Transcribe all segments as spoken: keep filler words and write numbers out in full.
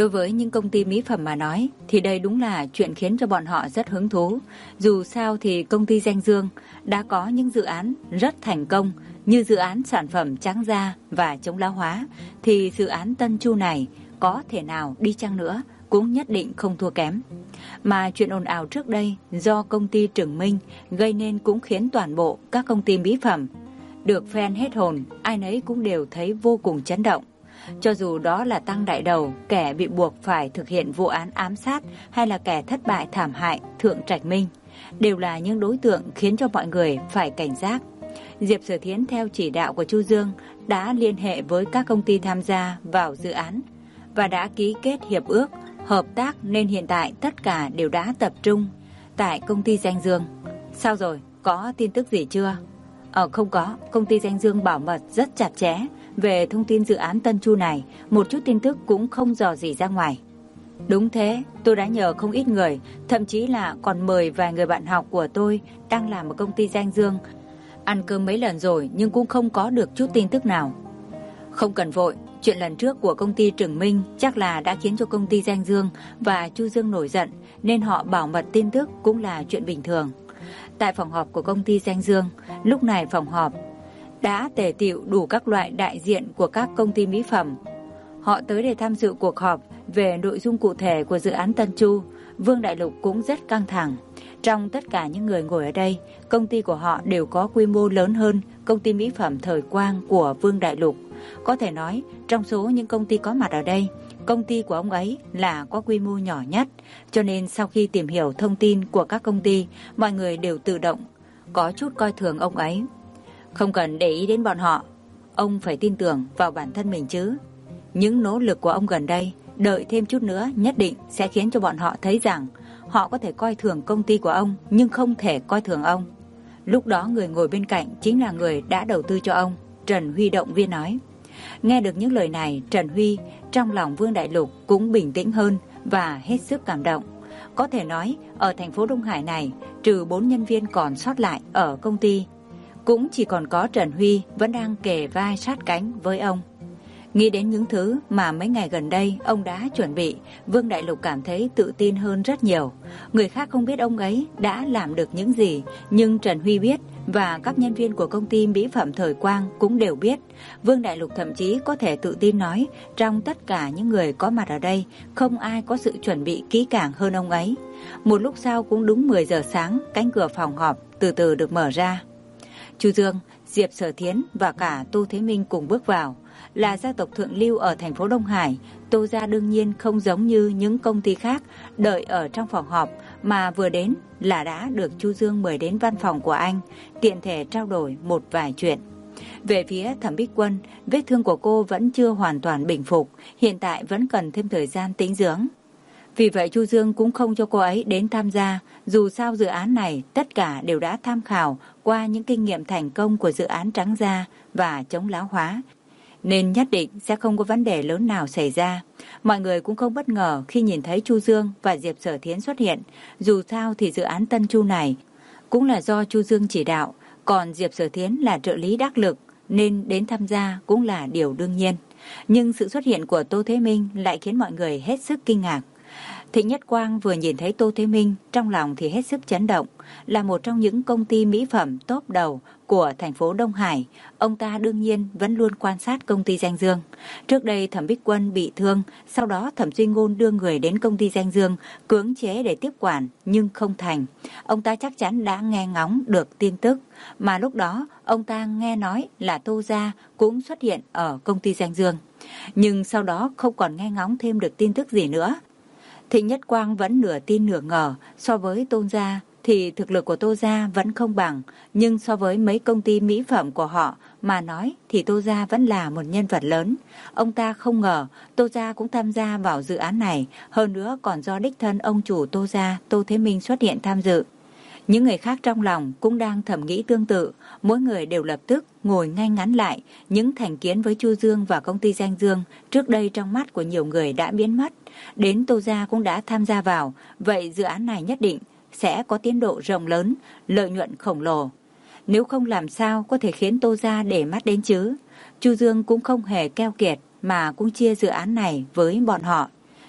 Đối với những công ty mỹ phẩm mà nói thì đây đúng là chuyện khiến cho bọn họ rất hứng thú. Dù sao thì công ty Danh Dương đã có những dự án rất thành công như dự án sản phẩm trắng da và chống lão hóa, thì dự án Tân Chu này có thể nào đi chăng nữa cũng nhất định không thua kém. Mà chuyện ồn ào trước đây do công ty Trừng Minh gây nên cũng khiến toàn bộ các công ty mỹ phẩm được fan hết hồn, ai nấy cũng đều thấy vô cùng chấn động. Cho dù đó là Tăng Đại Đầu, kẻ bị buộc phải thực hiện vụ án ám sát, hay là kẻ thất bại thảm hại Thượng Trạch Minh, đều là những đối tượng khiến cho mọi người phải cảnh giác. Diệp Sở Thiến theo chỉ đạo của Chu Dương đã liên hệ với các công ty tham gia vào dự án và đã ký kết hiệp ước hợp tác, nên hiện tại tất cả đều đã tập trung tại công ty Danh Dương. Sao rồi, có tin tức gì chưa? Ờ không có, công ty Danh Dương bảo mật rất chặt chẽ về thông tin dự án Tân Chu này, một chút tin tức cũng không dò dỉ ra ngoài. Đúng thế, tôi đã nhờ không ít người, thậm chí là còn mời vài người bạn học của tôi đang làm ở công ty Danh Dương ăn cơm mấy lần rồi, nhưng cũng không có được chút tin tức nào. Không cần vội, chuyện lần trước của công ty Trừng Minh chắc là đã khiến cho công ty Danh Dương và Chu Dương nổi giận, nên họ bảo mật tin tức cũng là chuyện bình thường. Tại phòng họp của công ty Danh Dương, lúc này phòng họp đã tề tựu đủ các loại đại diện của các công ty mỹ phẩm. Họ tới để tham dự cuộc họp về nội dung cụ thể của dự án Tân Chu. Vương Đại Lục cũng rất căng thẳng. Trong tất cả những người ngồi ở đây, công ty của họ đều có quy mô lớn hơn công ty mỹ phẩm Thời Quang của Vương Đại Lục. Có thể nói, trong số những công ty có mặt ở đây, công ty của ông ấy là có quy mô nhỏ nhất. Cho nên sau khi tìm hiểu thông tin của các công ty, mọi người đều tự động có chút coi thường ông ấy. Không cần để ý đến bọn họ, ông phải tin tưởng vào bản thân mình chứ. Những nỗ lực của ông gần đây, đợi thêm chút nữa nhất định sẽ khiến cho bọn họ thấy rằng họ có thể coi thường công ty của ông, nhưng không thể coi thường ông. Lúc đó người ngồi bên cạnh chính là người đã đầu tư cho ông, Trần Huy động viên nói. Nghe được những lời này, Trần Huy trong lòng Vương Đại Lục cũng bình tĩnh hơn và hết sức cảm động. Có thể nói, ở thành phố Đông Hải này, trừ bốn nhân viên còn sót lại ở công ty, cũng chỉ còn có Trần Huy vẫn đang kề vai sát cánh với ông. Nghĩ đến những thứ mà mấy ngày gần đây ông đã chuẩn bị, Vương Đại Lục cảm thấy tự tin hơn rất nhiều. Người khác không biết ông ấy đã làm được những gì, nhưng Trần Huy biết, và các nhân viên của công ty mỹ phẩm Thời Quang cũng đều biết. Vương Đại Lục thậm chí có thể tự tin nói, trong tất cả những người có mặt ở đây, không ai có sự chuẩn bị kỹ càng hơn ông ấy. Một lúc sau cũng đúng mười giờ sáng, cánh cửa phòng họp từ từ được mở ra. Chu Dương, Diệp Sở Thiến và cả Tô Thế Minh cùng bước vào. Là gia tộc thượng lưu ở thành phố Đông Hải, Tô gia đương nhiên không giống như những công ty khác đợi ở trong phòng họp, mà vừa đến là đã được Chu Dương mời đến văn phòng của anh, tiện thể trao đổi một vài chuyện. Về phía Thẩm Bích Quân, vết thương của cô vẫn chưa hoàn toàn bình phục, hiện tại vẫn cần thêm thời gian tĩnh dưỡng. Vì vậy Chu Dương cũng không cho cô ấy đến tham gia, dù sao dự án này tất cả đều đã tham khảo qua những kinh nghiệm thành công của dự án trắng da và chống lão hóa, nên nhất định sẽ không có vấn đề lớn nào xảy ra. Mọi người cũng không bất ngờ khi nhìn thấy Chu Dương và Diệp Sở Thiến xuất hiện. Dù sao thì dự án Tân Chu này cũng là do Chu Dương chỉ đạo, còn Diệp Sở Thiến là trợ lý đắc lực, nên đến tham gia cũng là điều đương nhiên. Nhưng sự xuất hiện của Tô Thế Minh lại khiến mọi người hết sức kinh ngạc. Thịnh Nhất Quang vừa nhìn thấy Tô Thế Minh, trong lòng thì hết sức chấn động. Là một trong những công ty mỹ phẩm top đầu của thành phố Đông Hải, ông ta đương nhiên vẫn luôn quan sát công ty Danh Dương. Trước đây Thẩm Bích Quân bị thương, sau đó Thẩm Duy Ngôn đưa người đến công ty Danh Dương, cưỡng chế để tiếp quản, nhưng không thành. Ông ta chắc chắn đã nghe ngóng được tin tức, mà lúc đó ông ta nghe nói là Tô gia cũng xuất hiện ở công ty Danh Dương. Nhưng sau đó không còn nghe ngóng thêm được tin tức gì nữa. Thịnh Nhất Quang vẫn nửa tin nửa ngờ, so với Tôn gia thì thực lực của Tô gia vẫn không bằng, nhưng so với mấy công ty mỹ phẩm của họ mà nói thì Tô gia vẫn là một nhân vật lớn. Ông ta không ngờ Tô gia cũng tham gia vào dự án này, hơn nữa còn do đích thân ông chủ Tô gia, Tô Thế Minh xuất hiện tham dự. Những người khác trong lòng cũng đang thầm nghĩ tương tự, mỗi người đều lập tức ngồi ngay ngắn lại. Những thành kiến với Chu Dương và công ty Danh Dương trước đây trong mắt của nhiều người đã biến mất. Đến Tô gia cũng đã tham gia vào, vậy dự án này nhất định sẽ có tiến độ rộng lớn, lợi nhuận khổng lồ. Nếu không làm sao có thể khiến Tô gia để mắt đến chứ. Chu Dương cũng không hề keo kiệt mà cũng chia dự án này với bọn họ.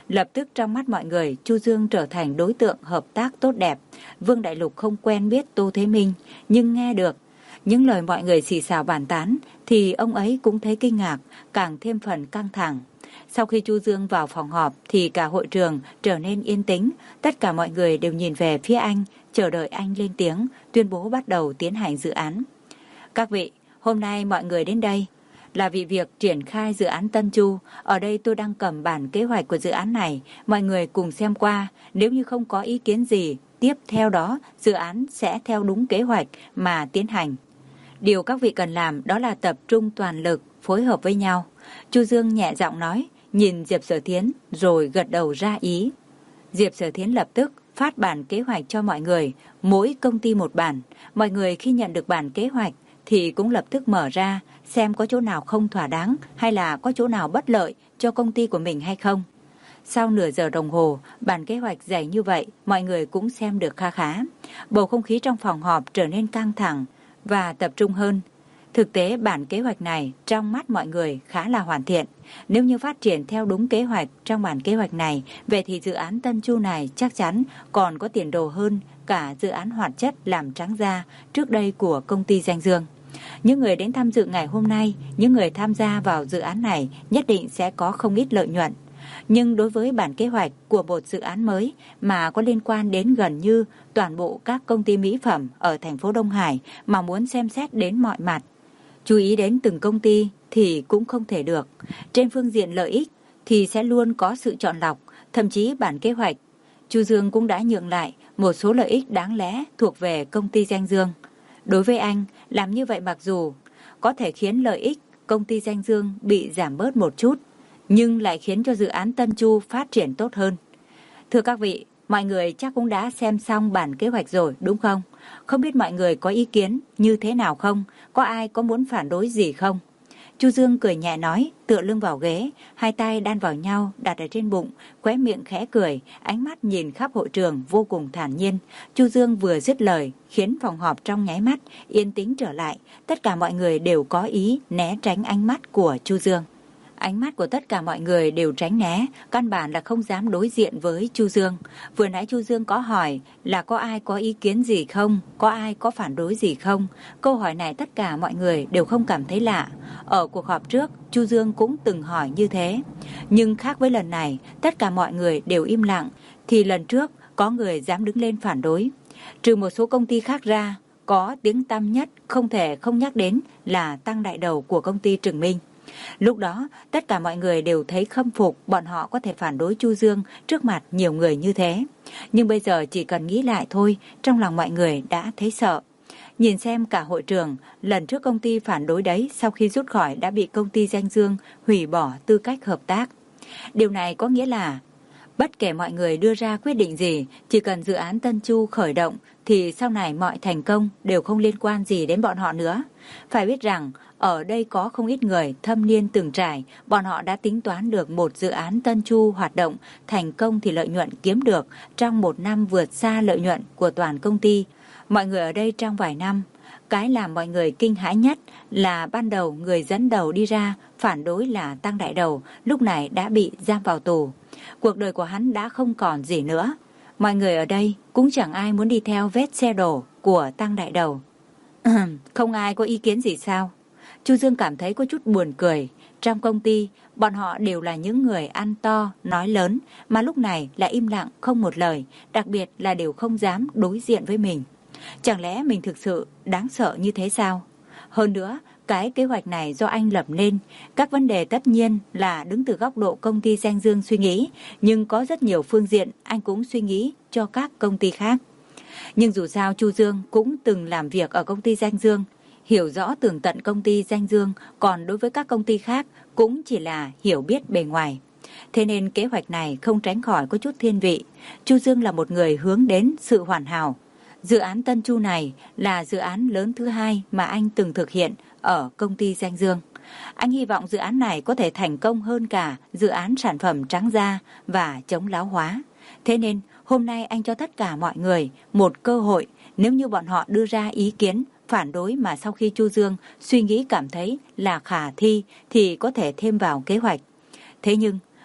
Lập tức trong mắt mọi người, Chu Dương trở thành đối tượng hợp tác tốt đẹp. Vương Đại Lục không quen biết Tô Thế Minh, nhưng nghe được những lời mọi người xì xào bàn tán thì ông ấy cũng thấy kinh ngạc, càng thêm phần căng thẳng. Sau khi Chu Dương vào phòng họp thì cả hội trường trở nên yên tĩnh, tất cả mọi người đều nhìn về phía anh, chờ đợi anh lên tiếng, tuyên bố bắt đầu tiến hành dự án. Các vị, hôm nay mọi người đến đây là vì việc triển khai dự án Tân Chu. Ở đây tôi đang cầm bản kế hoạch của dự án này, mọi người cùng xem qua, nếu như không có ý kiến gì, tiếp theo đó dự án sẽ theo đúng kế hoạch mà tiến hành. Điều các vị cần làm đó là tập trung toàn lực, phối hợp với nhau. Chu Dương nhẹ giọng nói, nhìn Diệp Sở Thiến rồi gật đầu ra ý. Diệp Sở Thiến lập tức phát bản kế hoạch cho mọi người, mỗi công ty một bản. Mọi người khi nhận được bản kế hoạch thì cũng lập tức mở ra, xem có chỗ nào không thỏa đáng hay là có chỗ nào bất lợi cho công ty của mình hay không. Sau nửa giờ đồng hồ, bản kế hoạch dày như vậy, mọi người cũng xem được kha khá. Bầu không khí trong phòng họp trở nên căng thẳng và tập trung hơn. Thực tế bản kế hoạch này trong mắt mọi người khá là hoàn thiện. Nếu như phát triển theo đúng kế hoạch trong bản kế hoạch này, vậy thì dự án Tân Chu này chắc chắn còn có tiền đồ hơn cả dự án hoạt chất làm trắng da trước đây của công ty Danh Dương. Những người đến tham dự ngày hôm nay, những người tham gia vào dự án này nhất định sẽ có không ít lợi nhuận. Nhưng đối với bản kế hoạch của một dự án mới mà có liên quan đến gần như toàn bộ các công ty mỹ phẩm ở thành phố Đông Hải mà muốn xem xét đến mọi mặt, chú ý đến từng công ty thì cũng không thể được. Trên phương diện lợi ích thì sẽ luôn có sự chọn lọc, thậm chí bản kế hoạch Chu Dương cũng đã nhượng lại một số lợi ích đáng lẽ thuộc về công ty Danh Dương. Đối với anh, làm như vậy mặc dù có thể khiến lợi ích công ty Danh Dương bị giảm bớt một chút, nhưng lại khiến cho dự án Tân Chu phát triển tốt hơn. Thưa các vị, mọi người chắc cũng đã xem xong bản kế hoạch rồi đúng không? Không biết mọi người có ý kiến như thế nào không? Có ai có muốn phản đối gì không? Chu Dương cười nhẹ nói, tựa lưng vào ghế, hai tay đan vào nhau đặt ở trên bụng, khóe miệng khẽ cười, ánh mắt nhìn khắp hội trường vô cùng thản nhiên. Chu Dương vừa dứt lời khiến phòng họp trong nháy mắt yên tĩnh trở lại, tất cả mọi người đều có ý né tránh ánh mắt của Chu Dương. Ánh mắt của tất cả mọi người đều tránh né, căn bản là không dám đối diện với Chu Dương. Vừa nãy Chu Dương có hỏi là có ai có ý kiến gì không, có ai có phản đối gì không. Câu hỏi này tất cả mọi người đều không cảm thấy lạ. Ở cuộc họp trước, Chu Dương cũng từng hỏi như thế. Nhưng khác với lần này, tất cả mọi người đều im lặng, thì lần trước có người dám đứng lên phản đối. Trừ một số công ty khác ra, có tiếng tăm nhất không thể không nhắc đến là Tăng Đại Đầu của công ty Trừng Minh. Lúc đó, tất cả mọi người đều thấy khâm phục bọn họ có thể phản đối Chu Dương trước mặt nhiều người như thế. Nhưng bây giờ chỉ cần nghĩ lại thôi, trong lòng mọi người đã thấy sợ. Nhìn xem cả hội trường, lần trước công ty phản đối đấy sau khi rút khỏi đã bị công ty Danh Dương hủy bỏ tư cách hợp tác. Điều này có nghĩa là bất kể mọi người đưa ra quyết định gì, chỉ cần dự án Tân Chu khởi động thì sau này mọi thành công đều không liên quan gì đến bọn họ nữa. Phải biết rằng, ở đây có không ít người thâm niên từng trải, bọn họ đã tính toán được một dự án Tân Chu hoạt động thành công thì lợi nhuận kiếm được trong một năm vượt xa lợi nhuận của toàn công ty. Mọi người ở đây trong vài năm, cái làm mọi người kinh hãi nhất là ban đầu người dẫn đầu đi ra phản đối là Tăng Đại Đầu, lúc này đã bị giam vào tù. Cuộc đời của hắn đã không còn gì nữa. Mọi người ở đây cũng chẳng ai muốn đi theo vết xe đổ của Tăng Đại Đầu. Không ai có ý kiến gì sao? Chu Dương cảm thấy có chút buồn cười. Trong công ty, bọn họ đều là những người ăn to, nói lớn, mà lúc này lại im lặng không một lời, đặc biệt là đều không dám đối diện với mình. Chẳng lẽ mình thực sự đáng sợ như thế sao? Hơn nữa, cái kế hoạch này do anh lập nên, các vấn đề tất nhiên là đứng từ góc độ công ty Danh Dương suy nghĩ, nhưng có rất nhiều phương diện anh cũng suy nghĩ cho các công ty khác. Nhưng dù sao Chu Dương cũng từng làm việc ở công ty Danh Dương, hiểu rõ tường tận công ty Danh Dương, còn đối với các công ty khác cũng chỉ là hiểu biết bề ngoài. Thế nên kế hoạch này không tránh khỏi có chút thiên vị. Chu Dương là một người hướng đến sự hoàn hảo. Dự án Tân Chu này là dự án lớn thứ hai mà anh từng thực hiện ở công ty Danh Dương. Anh hy vọng dự án này có thể thành công hơn cả dự án sản phẩm trắng da và chống lão hóa. Thế nên hôm nay anh cho tất cả mọi người một cơ hội, nếu như bọn họ đưa ra ý kiến phản đối mà sau khi Chu Dương suy nghĩ cảm thấy là khả thi thì có thể thêm vào kế hoạch. Thế nhưng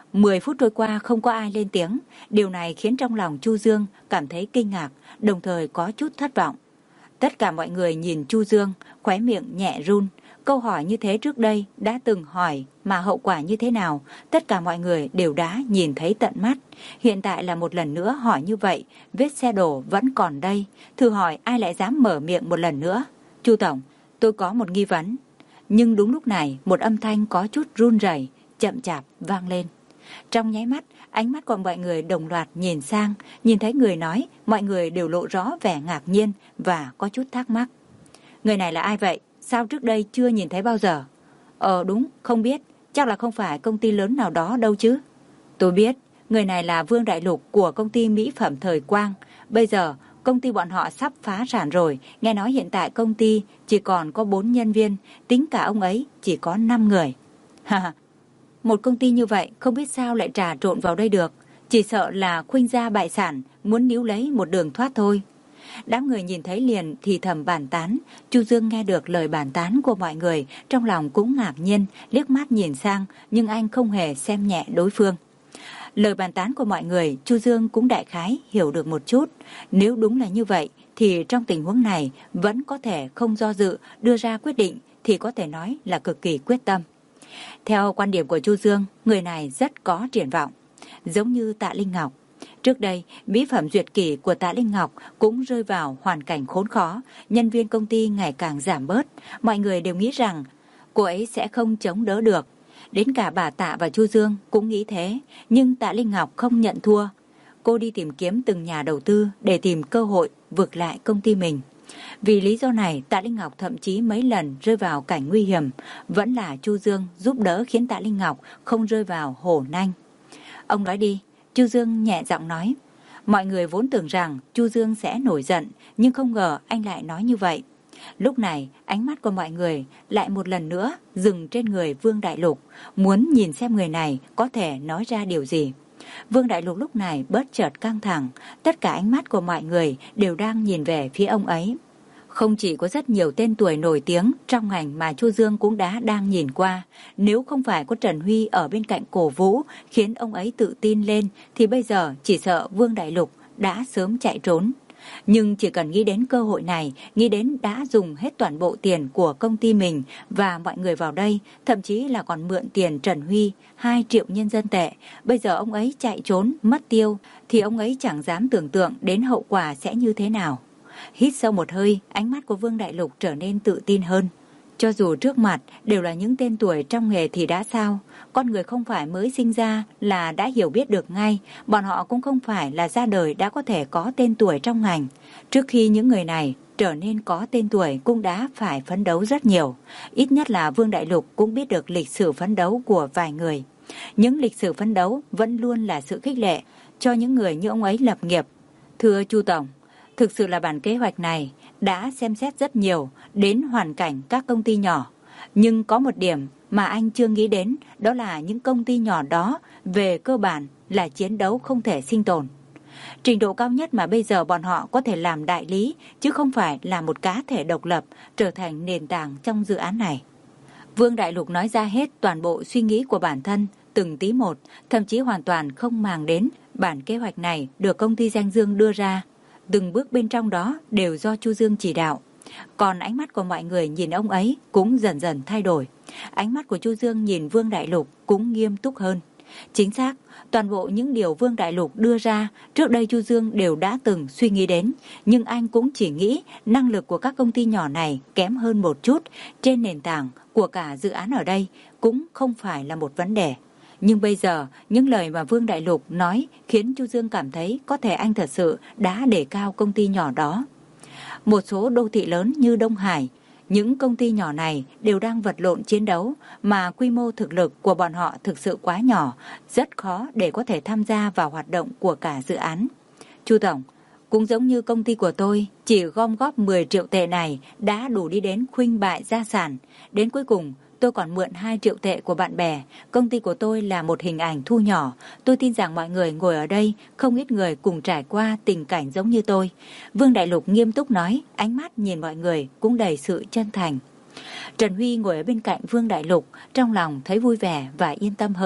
Mười phút trôi qua không có ai lên tiếng. Điều này khiến trong lòng Chu Dương cảm thấy kinh ngạc, đồng thời có chút thất vọng. Tất cả mọi người nhìn Chu Dương, khóe miệng nhẹ run. Câu hỏi như thế trước đây đã từng hỏi mà hậu quả như thế nào, tất cả mọi người đều đã nhìn thấy tận mắt. Hiện tại là một lần nữa hỏi như vậy, vết xe đổ vẫn còn đây. Thử hỏi ai lại dám mở miệng một lần nữa. Chu Tổng, tôi có một nghi vấn. Nhưng đúng lúc này, một âm thanh có chút run rẩy, chậm chạp vang lên. Trong nháy mắt, ánh mắt của mọi người đồng loạt nhìn sang, nhìn thấy người nói, mọi người đều lộ rõ vẻ ngạc nhiên và có chút thắc mắc. Người này là ai vậy? Sao trước đây chưa nhìn thấy bao giờ? Ờ đúng, không biết, chắc là không phải công ty lớn nào đó đâu chứ. Tôi biết, người này là Vương Đại Lục của công ty mỹ phẩm Thời Quang. Bây giờ, công ty bọn họ sắp phá sản rồi, nghe nói hiện tại công ty chỉ còn có bốn nhân viên, tính cả ông ấy chỉ có năm người. Ha, một công ty như vậy không biết sao lại trà trộn vào đây được, chỉ sợ là khuynh gia bại sản, muốn níu lấy một đường thoát thôi. Đám người nhìn thấy liền thì thầm bàn tán. Chu Dương nghe được lời bàn tán của mọi người, trong lòng cũng ngạc nhiên, liếc mắt nhìn sang, nhưng anh không hề xem nhẹ đối phương. Lời bàn tán của mọi người, Chu Dương cũng đại khái hiểu được một chút. Nếu đúng là như vậy, thì trong tình huống này vẫn có thể không do dự đưa ra quyết định, thì có thể nói là cực kỳ quyết tâm. Theo quan điểm của Chu Dương, người này rất có triển vọng, giống như Tạ Linh Ngọc. Trước đây, mỹ phẩm duyệt kỷ của Tạ Linh Ngọc cũng rơi vào hoàn cảnh khốn khó, nhân viên công ty ngày càng giảm bớt. Mọi người đều nghĩ rằng cô ấy sẽ không chống đỡ được. Đến cả bà Tạ và Chu Dương cũng nghĩ thế, nhưng Tạ Linh Ngọc không nhận thua. Cô đi tìm kiếm từng nhà đầu tư để tìm cơ hội vực lại công ty mình. Vì lý do này, Tạ Linh Ngọc thậm chí mấy lần rơi vào cảnh nguy hiểm. Vẫn là Chu Dương giúp đỡ khiến Tạ Linh Ngọc không rơi vào hổ nanh. Ông nói đi. Chu Dương nhẹ giọng nói. Mọi người vốn tưởng rằng Chu Dương sẽ nổi giận, nhưng không ngờ anh lại nói như vậy. Lúc này, ánh mắt của mọi người lại một lần nữa dừng trên người Vương Đại Lục, muốn nhìn xem người này có thể nói ra điều gì. Vương Đại Lục lúc này bớt chợt căng thẳng, tất cả ánh mắt của mọi người đều đang nhìn về phía ông ấy. Không chỉ có rất nhiều tên tuổi nổi tiếng trong ngành mà Chu Dương cũng đã đang nhìn qua. Nếu không phải có Trần Huy ở bên cạnh cổ vũ khiến ông ấy tự tin lên, thì bây giờ chỉ sợ Vương Đại Lục đã sớm chạy trốn. Nhưng chỉ cần nghĩ đến cơ hội này, nghĩ đến đã dùng hết toàn bộ tiền của công ty mình và mọi người vào đây, thậm chí là còn mượn tiền Trần Huy hai triệu nhân dân tệ. Bây giờ ông ấy chạy trốn, mất tiêu, thì ông ấy chẳng dám tưởng tượng đến hậu quả sẽ như thế nào. Hít sâu một hơi, ánh mắt của Vương Đại Lục trở nên tự tin hơn. Cho dù trước mặt đều là những tên tuổi trong nghề thì đã sao? Con người không phải mới sinh ra là đã hiểu biết được ngay. Bọn họ cũng không phải là ra đời đã có thể có tên tuổi trong ngành. Trước khi những người này trở nên có tên tuổi cũng đã phải phấn đấu rất nhiều. Ít nhất là Vương Đại Lục cũng biết được lịch sử phấn đấu của vài người. Những lịch sử phấn đấu vẫn luôn là sự khích lệ cho những người như ông ấy lập nghiệp. Thưa Chu Tổng, thực sự là bản kế hoạch này đã xem xét rất nhiều đến hoàn cảnh các công ty nhỏ. Nhưng có một điểm mà anh chưa nghĩ đến, đó là những công ty nhỏ đó về cơ bản là chiến đấu không thể sinh tồn. Trình độ cao nhất mà bây giờ bọn họ có thể làm đại lý, chứ không phải là một cá thể độc lập trở thành nền tảng trong dự án này. Vương Đại Lục nói ra hết toàn bộ suy nghĩ của bản thân, từng tí một, thậm chí hoàn toàn không màng đến bản kế hoạch này được công ty Danh Dương đưa ra. Từng bước bên trong đó đều do Chu Dương chỉ đạo. Còn ánh mắt của mọi người nhìn ông ấy cũng dần dần thay đổi. Ánh mắt của Chu Dương nhìn Vương Đại Lục cũng nghiêm túc hơn. Chính xác, toàn bộ những điều Vương Đại Lục đưa ra trước đây Chu Dương đều đã từng suy nghĩ đến. Nhưng anh cũng chỉ nghĩ năng lực của các công ty nhỏ này kém hơn một chút trên nền tảng của cả dự án ở đây cũng không phải là một vấn đề. Nhưng bây giờ, những lời mà Vương Đại Lục nói khiến Chu Dương cảm thấy có thể anh thật sự đã đề cao công ty nhỏ đó. Một số đô thị lớn như Đông Hải, những công ty nhỏ này đều đang vật lộn chiến đấu, mà quy mô thực lực của bọn họ thực sự quá nhỏ, rất khó để có thể tham gia vào hoạt động của cả dự án. Chu Tổng, cũng giống như công ty của tôi, chỉ gom góp mười triệu tệ này đã đủ đi đến khuynh bại gia sản. Đến cuối cùng, tôi còn mượn hai triệu tệ của bạn bè. Công ty của tôi là một hình ảnh thu nhỏ. Tôi tin rằng mọi người ngồi ở đây, không ít người cùng trải qua tình cảnh giống như tôi. Vương Đại Lục nghiêm túc nói, ánh mắt nhìn mọi người cũng đầy sự chân thành. Trần Huy ngồi ở bên cạnh Vương Đại Lục, trong lòng thấy vui vẻ và yên tâm hơn.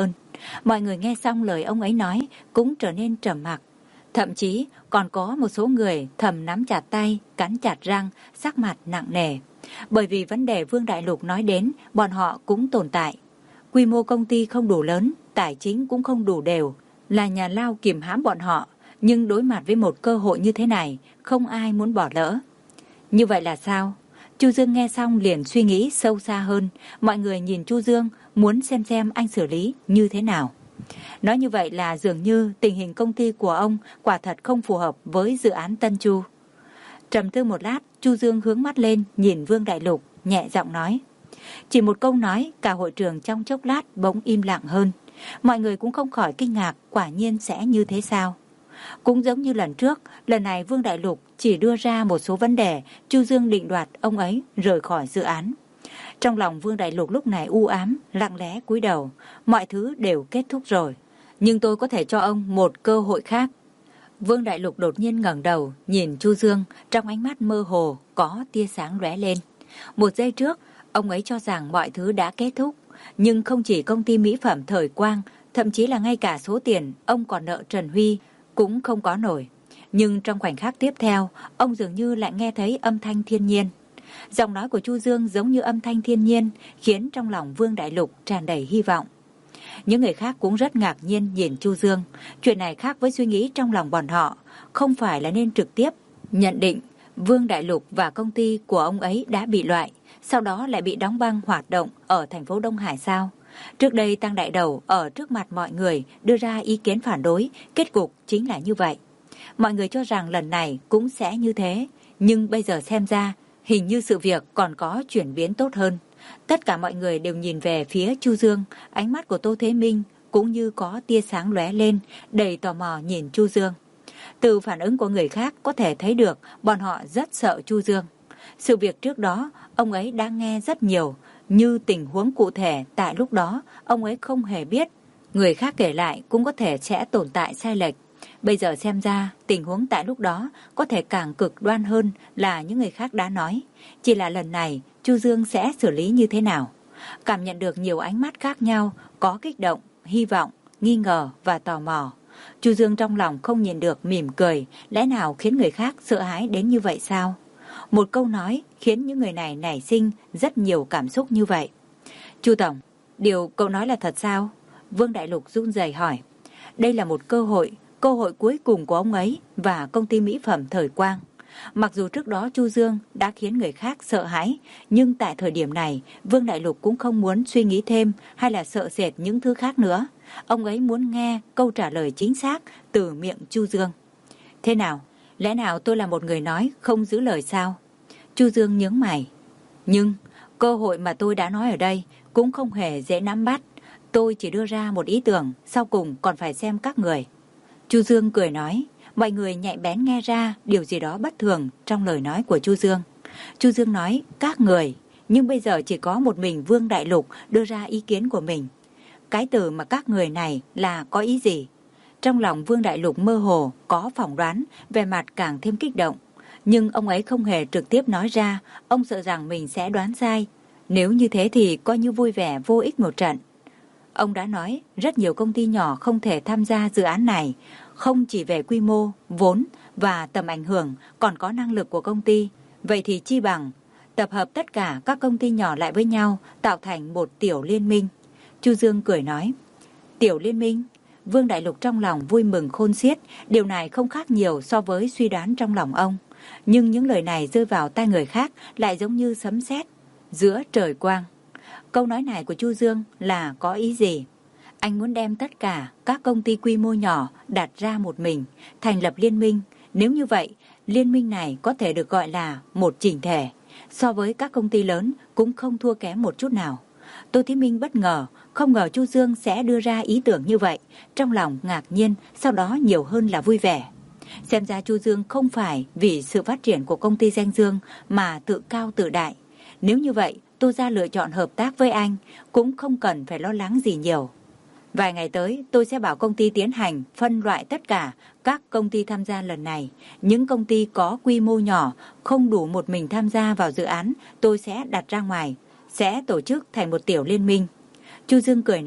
Mọi người nghe xong lời ông ấy nói cũng trở nên trầm mặc. Thậm chí còn có một số người thầm nắm chặt tay, cắn chặt răng, sắc mặt nặng nề. Bởi vì vấn đề Vương Đại Lục nói đến, bọn họ cũng tồn tại. Quy mô công ty không đủ lớn, tài chính cũng không đủ đều, là nhà lao kìm hãm bọn họ. Nhưng đối mặt với một cơ hội như thế này, không ai muốn bỏ lỡ. Như vậy là sao? Chu Dương nghe xong liền suy nghĩ sâu xa hơn. Mọi người nhìn Chu Dương muốn xem xem anh xử lý như thế nào. Nói như vậy là dường như tình hình công ty của ông quả thật không phù hợp với dự án Tân Chu. Trầm tư một lát, Chu Dương hướng mắt lên nhìn Vương Đại Lục, nhẹ giọng nói. Chỉ một câu nói, cả hội trường trong chốc lát bỗng im lặng hơn. Mọi người cũng không khỏi kinh ngạc, quả nhiên sẽ như thế sao? Cũng giống như lần trước, lần này Vương Đại Lục chỉ đưa ra một số vấn đề, Chu Dương định đoạt ông ấy rời khỏi dự án. Trong lòng Vương Đại Lục lúc này u ám, lặng lẽ cúi đầu, mọi thứ đều kết thúc rồi. Nhưng tôi có thể cho ông một cơ hội khác. Vương Đại Lục đột nhiên ngẩng đầu, nhìn Chu Dương, trong ánh mắt mơ hồ, có tia sáng lóe lên. Một giây trước, ông ấy cho rằng mọi thứ đã kết thúc, nhưng không chỉ công ty mỹ phẩm Thời Quang, thậm chí là ngay cả số tiền ông còn nợ Trần Huy, cũng không có nổi. Nhưng trong khoảnh khắc tiếp theo, ông dường như lại nghe thấy âm thanh thiên nhiên. Giọng nói của Chu Dương giống như âm thanh thiên nhiên, khiến trong lòng Vương Đại Lục tràn đầy hy vọng. Những người khác cũng rất ngạc nhiên nhìn Chu Dương. Chuyện này khác với suy nghĩ trong lòng bọn họ, không phải là nên trực tiếp nhận định Vương Đại Lục và công ty của ông ấy đã bị loại, sau đó lại bị đóng băng hoạt động ở thành phố Đông Hải sao? Trước đây Tăng Đại Đầu ở trước mặt mọi người đưa ra ý kiến phản đối, kết cục chính là như vậy. Mọi người cho rằng lần này cũng sẽ như thế, nhưng bây giờ xem ra, hình như sự việc còn có chuyển biến tốt hơn. Tất cả mọi người đều nhìn về phía Chu Dương, ánh mắt của Tô Thế Minh cũng như có tia sáng lóe lên, đầy tò mò nhìn Chu Dương. Từ phản ứng của người khác có thể thấy được bọn họ rất sợ Chu Dương. Sự việc trước đó, ông ấy đã nghe rất nhiều, như tình huống cụ thể tại lúc đó, ông ấy không hề biết. Người khác kể lại cũng có thể sẽ tồn tại sai lệch. Bây giờ xem ra, tình huống tại lúc đó có thể càng cực đoan hơn là những người khác đã nói. Chỉ là lần này, Chu Dương sẽ xử lý như thế nào? Cảm nhận được nhiều ánh mắt khác nhau, có kích động, hy vọng, nghi ngờ và tò mò. Chu Dương trong lòng không nhìn được mỉm cười, lẽ nào khiến người khác sợ hãi đến như vậy sao? Một câu nói khiến những người này nảy sinh rất nhiều cảm xúc như vậy. Chu Tổng, điều cậu nói là thật sao? Vương Đại Lục run rẩy hỏi. Đây là một cơ hội, cơ hội cuối cùng của ông ấy và công ty mỹ phẩm Thời Quang. Mặc dù trước đó Chu Dương đã khiến người khác sợ hãi, nhưng tại thời điểm này, Vương Đại Lục cũng không muốn suy nghĩ thêm hay là sợ sệt những thứ khác nữa. Ông ấy muốn nghe câu trả lời chính xác từ miệng Chu Dương. Thế nào? Lẽ nào tôi là một người nói không giữ lời sao? Chu Dương nhướng mày. Nhưng cơ hội mà tôi đã nói ở đây cũng không hề dễ nắm bắt. Tôi chỉ đưa ra một ý tưởng, sau cùng còn phải xem các người. Chu Dương cười nói. Mọi người nhạy bén nghe ra điều gì đó bất thường trong lời nói của Chu Dương. Chu Dương nói các người, nhưng bây giờ chỉ có một mình Vương Đại Lục đưa ra ý kiến của mình. Cái từ mà các người này là có ý gì? Trong lòng Vương Đại Lục mơ hồ có phỏng đoán, vẻ mặt càng thêm kích động. Nhưng ông ấy không hề trực tiếp nói ra, ông sợ rằng mình sẽ đoán sai. Nếu như thế thì coi như vui vẻ vô ích một trận. Ông đã nói rất nhiều công ty nhỏ không thể tham gia dự án này, không chỉ về quy mô, vốn và tầm ảnh hưởng, còn có năng lực của công ty. Vậy thì chi bằng tập hợp tất cả các công ty nhỏ lại với nhau, tạo thành một tiểu liên minh. Chu Dương cười nói. Tiểu liên minh? Vương Đại Lục trong lòng vui mừng khôn xiết, điều này không khác nhiều so với suy đoán trong lòng ông. Nhưng những lời này rơi vào tai người khác lại giống như sấm sét giữa trời quang. Câu nói này của Chu Dương là có ý gì? Anh muốn đem tất cả các công ty quy mô nhỏ đặt ra một mình, thành lập liên minh. Nếu như vậy, liên minh này có thể được gọi là một chỉnh thể. So với các công ty lớn cũng không thua kém một chút nào. Tô Thí Minh bất ngờ, không ngờ Chu Dương sẽ đưa ra ý tưởng như vậy. Trong lòng ngạc nhiên, sau đó nhiều hơn là vui vẻ. Xem ra Chu Dương không phải vì sự phát triển của công ty Danh Dương mà tự cao tự đại. Nếu như vậy, Tô gia lựa chọn hợp tác với anh, cũng không cần phải lo lắng gì nhiều. Vài ngày tới, tôi sẽ bảo công ty tiến hành phân loại tất cả các công ty tham gia lần này. Những công ty có quy mô nhỏ, không đủ một mình tham gia vào dự án, tôi sẽ đặt ra ngoài, sẽ tổ chức thành một tiểu liên minh. Chu Dương cười nói,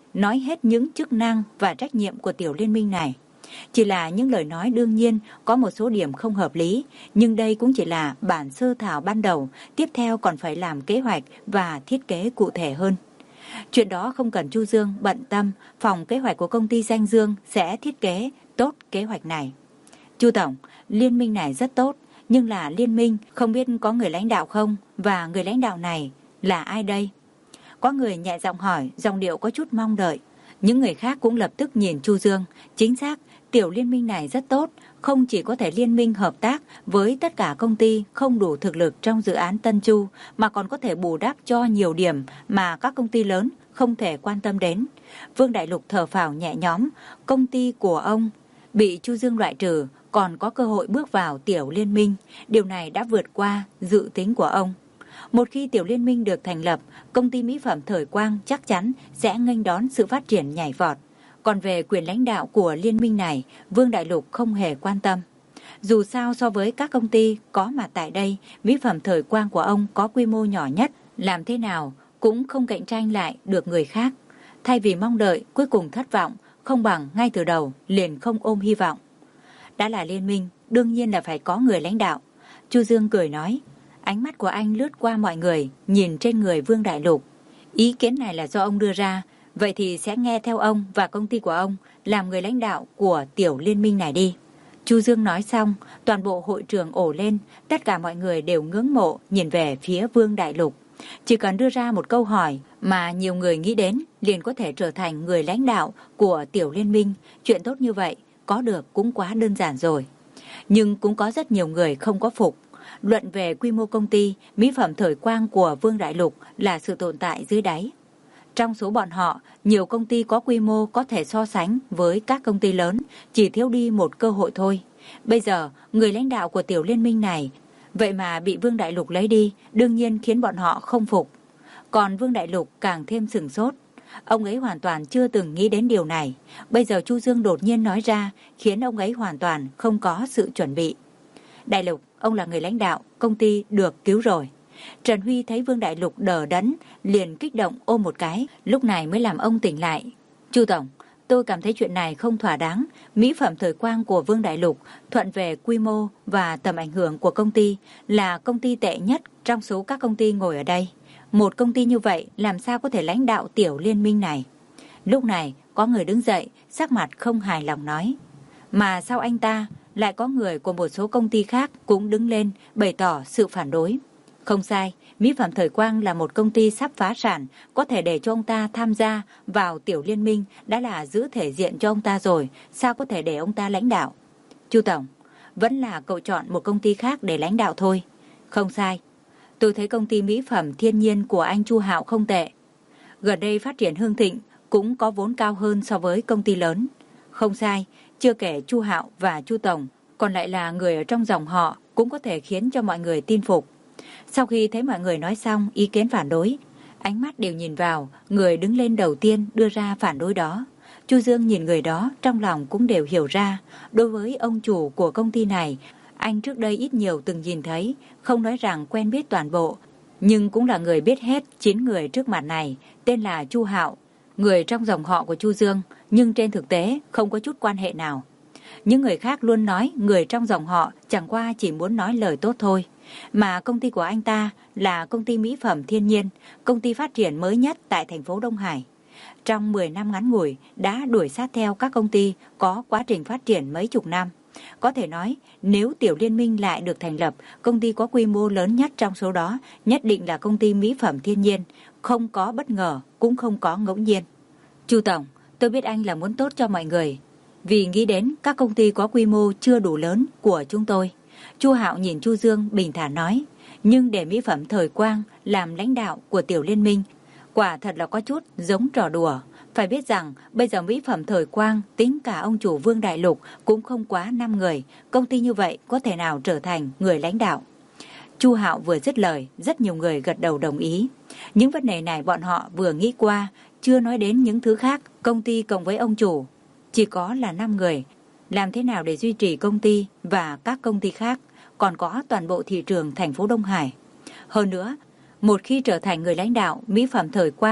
nói hết những chức năng và trách nhiệm của tiểu liên minh này. Chỉ là những lời nói đương nhiên có một số điểm không hợp lý, nhưng đây cũng chỉ là bản sơ thảo ban đầu, tiếp theo còn phải làm kế hoạch và thiết kế cụ thể hơn. Chuyện đó không cần Chu Dương bận tâm, phòng kế hoạch của công ty Danh Dương sẽ thiết kế tốt kế hoạch này. Chu Tổng, liên minh này rất tốt, nhưng là liên minh không biết có người lãnh đạo không, và người lãnh đạo này là ai đây? Có người nhẹ giọng hỏi, giọng điệu có chút mong đợi. Những người khác cũng lập tức nhìn Chu Dương. Chính xác, tiểu liên minh này rất tốt, không chỉ có thể liên minh hợp tác với tất cả công ty không đủ thực lực trong dự án Tân Chu, mà còn có thể bù đắp cho nhiều điểm mà các công ty lớn không thể quan tâm đến. Vương Đại Lục thở phào nhẹ nhõm, công ty của ông bị Chu Dương loại trừ, còn có cơ hội bước vào tiểu liên minh. Điều này đã vượt qua dự tính của ông. Một khi tiểu liên minh được thành lập, công ty mỹ phẩm Thời Quang chắc chắn sẽ nghênh đón sự phát triển nhảy vọt. Còn về quyền lãnh đạo của liên minh này, Vương Đại Lục không hề quan tâm. Dù sao so với các công ty có mặt tại đây, mỹ phẩm Thời Quang của ông có quy mô nhỏ nhất, làm thế nào cũng không cạnh tranh lại được người khác. Thay vì mong đợi, cuối cùng thất vọng, không bằng ngay từ đầu liền không ôm hy vọng. Đã là liên minh, đương nhiên là phải có người lãnh đạo. Chu Dương cười nói. Ánh mắt của anh lướt qua mọi người, nhìn trên người Vương Đại Lục. Ý kiến này là do ông đưa ra, vậy thì sẽ nghe theo ông và công ty của ông làm người lãnh đạo của tiểu liên minh này đi. Chu Dương nói xong, toàn bộ hội trường ồ lên, tất cả mọi người đều ngưỡng mộ nhìn về phía Vương Đại Lục. Chỉ cần đưa ra một câu hỏi mà nhiều người nghĩ đến, liền có thể trở thành người lãnh đạo của tiểu liên minh. Chuyện tốt như vậy, có được cũng quá đơn giản rồi. Nhưng cũng có rất nhiều người không có phục. Luận về quy mô công ty, mỹ phẩm Thời Quang của Vương Đại Lục là sự tồn tại dưới đáy. Trong số bọn họ, nhiều công ty có quy mô có thể so sánh với các công ty lớn, chỉ thiếu đi một cơ hội thôi. Bây giờ, người lãnh đạo của tiểu liên minh này, vậy mà bị Vương Đại Lục lấy đi, đương nhiên khiến bọn họ không phục. Còn Vương Đại Lục càng thêm sửng sốt. Ông ấy hoàn toàn chưa từng nghĩ đến điều này. Bây giờ Chu Dương đột nhiên nói ra, khiến ông ấy hoàn toàn không có sự chuẩn bị. Đại Lục, ông là người lãnh đạo, công ty được cứu rồi. Trần Huy thấy Vương Đại Lục đờ đẫn, liền kích động ôm một cái, lúc này mới làm ông tỉnh lại. Chu Tổng, tôi cảm thấy chuyện này không thỏa đáng. Mỹ phẩm Thời Quang của Vương Đại Lục, thuận về quy mô và tầm ảnh hưởng của công ty, là công ty tệ nhất trong số các công ty ngồi ở đây. Một công ty như vậy làm sao có thể lãnh đạo tiểu liên minh này? Lúc này, có người đứng dậy, sắc mặt không hài lòng nói. Mà sao anh ta lại có người của một số công ty khác cũng đứng lên bày tỏ sự phản đối? Không sai, mỹ phẩm Thời Quang là một công ty sắp phá sản, có thể để cho ông ta tham gia vào tiểu liên minh đã là giữ thể diện cho ông ta rồi, sao có thể để ông ta lãnh đạo? Chu Tổng, vẫn là cậu chọn một công ty khác để lãnh đạo thôi. Không sai, tôi thấy công ty mỹ phẩm Thiên Nhiên của anh Chu Hạo không tệ. Gần đây phát triển hưng thịnh, cũng có vốn cao hơn so với công ty lớn. Không sai, chưa kể Chu Hạo và Chu Tổng, còn lại là người ở trong dòng họ cũng có thể khiến cho mọi người tin phục. Sau khi thấy mọi người nói xong ý kiến phản đối, ánh mắt đều nhìn vào người đứng lên đầu tiên đưa ra phản đối đó. Chu Dương nhìn người đó, trong lòng cũng đều hiểu ra, đối với ông chủ của công ty này, anh trước đây ít nhiều từng nhìn thấy, không nói rằng quen biết toàn bộ, nhưng cũng là người biết hết chín người trước mặt này, tên là Chu Hạo, người trong dòng họ của Chu Dương, nhưng trên thực tế không có chút quan hệ nào. Những người khác luôn nói người trong dòng họ chẳng qua chỉ muốn nói lời tốt thôi. Mà công ty của anh ta là công ty mỹ phẩm Thiên Nhiên, công ty phát triển mới nhất tại thành phố Đông Hải. Trong mười năm ngắn ngủi đã đuổi sát theo các công ty có quá trình phát triển mấy chục năm. Có thể nói, nếu tiểu liên minh lại được thành lập, công ty có quy mô lớn nhất trong số đó nhất định là công ty mỹ phẩm Thiên Nhiên, không có bất ngờ, cũng không có ngẫu nhiên. Chu Tổng, tôi biết anh là muốn tốt cho mọi người, vì nghĩ đến các công ty có quy mô chưa đủ lớn của chúng tôi. Chu Hạo nhìn Chu Dương bình thản nói, nhưng để mỹ phẩm Thời Quang làm lãnh đạo của tiểu liên minh, quả thật là có chút giống trò đùa. Phải biết rằng bây giờ mỹ phẩm Thời Quang tính cả ông chủ Vương Đại Lục cũng không quá năm người, công ty như vậy có thể nào trở thành người lãnh đạo? Chu Hạo vừa dứt lời, rất nhiều người gật đầu đồng ý. Những vấn đề này bọn họ vừa nghĩ qua, chưa nói đến những thứ khác. Công ty cộng với ông chủ chỉ có là năm người, làm thế nào để duy trì công ty và các công ty khác, còn có toàn bộ thị trường thành phố Đông Hải. Hơn nữa, một khi trở thành người lãnh đạo mỹ phẩm Thời Quang,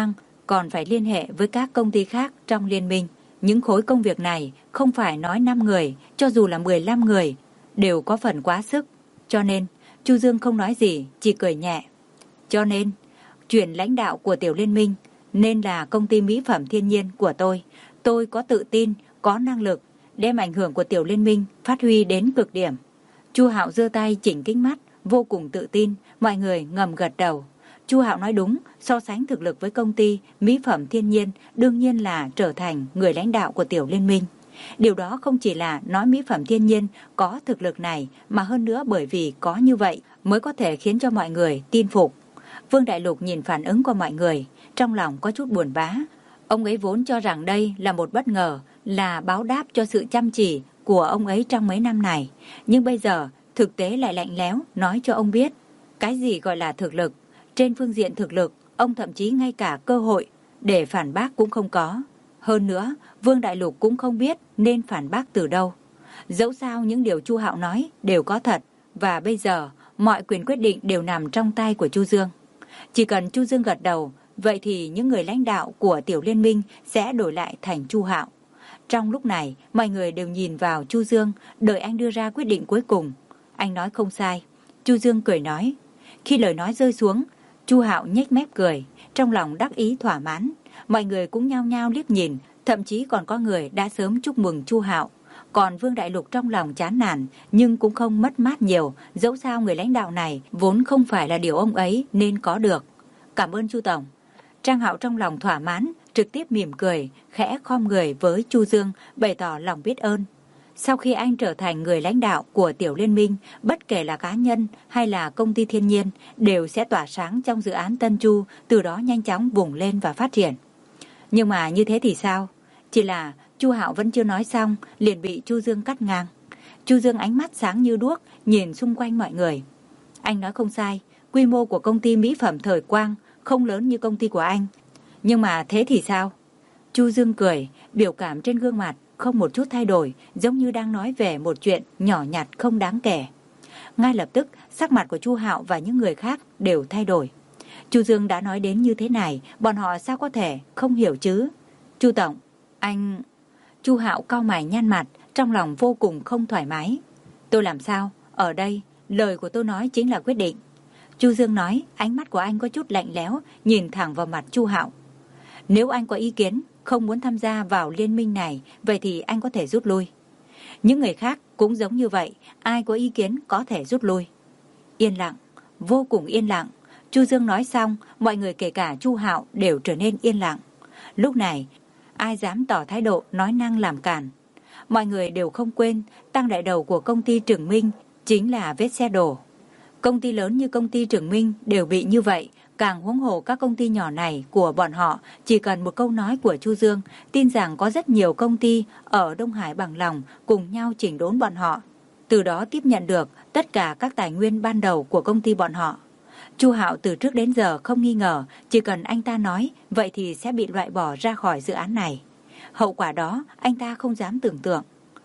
còn phải liên hệ với các công ty khác trong liên minh. Những khối công việc này không phải nói năm người, cho dù là mười lăm người, đều có phần quá sức. Cho nên, Chu Dương không nói gì, chỉ cười nhẹ. Cho nên, chuyển lãnh đạo của tiểu liên minh nên là công ty mỹ phẩm thiên nhiên của tôi. Tôi có tự tin, có năng lực, đem ảnh hưởng của tiểu liên minh phát huy đến cực điểm. Chu Hạo giơ tay chỉnh kính mắt, vô cùng tự tin, mọi người ngầm gật đầu. Chu Hạo nói đúng, so sánh thực lực với công ty mỹ phẩm thiên nhiên, đương nhiên là trở thành người lãnh đạo của tiểu liên minh. Điều đó không chỉ là nói mỹ phẩm thiên nhiên có thực lực này, mà hơn nữa bởi vì có như vậy mới có thể khiến cho mọi người tin phục. Vương Đại Lục nhìn phản ứng của mọi người, trong lòng có chút buồn bã. Ông ấy vốn cho rằng đây là một bất ngờ, là báo đáp cho sự chăm chỉ của ông ấy trong mấy năm này. Nhưng bây giờ, thực tế lại lạnh lẽo nói cho ông biết, cái gì gọi là thực lực. Trên phương diện thực lực, ông thậm chí ngay cả cơ hội để phản bác cũng không có. Hơn nữa, Vương Đại Lục cũng không biết nên phản bác từ đâu. Dẫu sao những điều Chu Hạo nói đều có thật, và bây giờ mọi quyền quyết định đều nằm trong tay của Chu Dương. Chỉ cần Chu Dương gật đầu, vậy thì những người lãnh đạo của tiểu liên minh sẽ đổi lại thành Chu Hạo. Trong lúc này, mọi người đều nhìn vào Chu Dương, đợi anh đưa ra quyết định cuối cùng. Anh nói không sai. Chu Dương cười nói. Khi lời nói rơi xuống, Chu Hạo nhếch mép cười, trong lòng đắc ý thỏa mãn. Mọi người cũng nhao nhao liếc nhìn, thậm chí còn có người đã sớm chúc mừng Chu Hạo. Còn Vương Đại Lục trong lòng chán nản, nhưng cũng không mất mát nhiều, dẫu sao người lãnh đạo này vốn không phải là điều ông ấy nên có được. Cảm ơn Chu Tổng. Trang Hạo trong lòng thỏa mãn, trực tiếp mỉm cười, khẽ khom người với Chu Dương, bày tỏ lòng biết ơn. Sau khi anh trở thành người lãnh đạo của tiểu liên minh, bất kể là cá nhân hay là công ty thiên nhiên, đều sẽ tỏa sáng trong dự án Tân Chu, từ đó nhanh chóng vùng lên và phát triển. Nhưng mà như thế thì sao? Chỉ là Chu Hạo vẫn chưa nói xong, liền bị Chu Dương cắt ngang. Chu Dương ánh mắt sáng như đuốc, nhìn xung quanh mọi người. Anh nói không sai, quy mô của công ty mỹ phẩm Thời Quang không lớn như công ty của anh. Nhưng mà thế thì sao? Chu Dương cười, biểu cảm trên gương mặt không một chút thay đổi, giống như đang nói về một chuyện nhỏ nhặt không đáng kể. Ngay lập tức, sắc mặt của Chu Hạo và những người khác đều thay đổi. Chu Dương đã nói đến như thế này, bọn họ sao có thể không hiểu chứ? Chu Tổng, anh... Chu Hạo cau mày nhăn mặt, trong lòng vô cùng không thoải mái. Tôi làm sao? Ở đây, lời của tôi nói chính là quyết định. Chu Dương nói, ánh mắt của anh có chút lạnh lẽo, nhìn thẳng vào mặt Chu Hạo. Nếu anh có ý kiến, không muốn tham gia vào liên minh này, vậy thì anh có thể rút lui. Những người khác cũng giống như vậy, ai có ý kiến có thể rút lui. Yên lặng, vô cùng yên lặng. Chu Dương nói xong, mọi người kể cả Chu Hạo đều trở nên yên lặng. Lúc này, ai dám tỏ thái độ nói năng làm cản. Mọi người đều không quên, tăng đại đầu của công ty Trường Minh chính là vết xe đổ. Công ty lớn như công ty Trường Minh đều bị như vậy, càng huống hồ các công ty nhỏ này của bọn họ, chỉ cần một câu nói của Chu Dương, tin rằng có rất nhiều công ty ở Đông Hải bằng lòng cùng nhau chỉnh đốn bọn họ, từ đó tiếp nhận được tất cả các tài nguyên ban đầu của công ty bọn họ. Chu Hạo từ trước đến giờ không nghi ngờ, chỉ cần anh ta nói, vậy thì sẽ bị loại bỏ ra khỏi dự án này. Hậu quả đó, anh ta không dám tưởng tượng.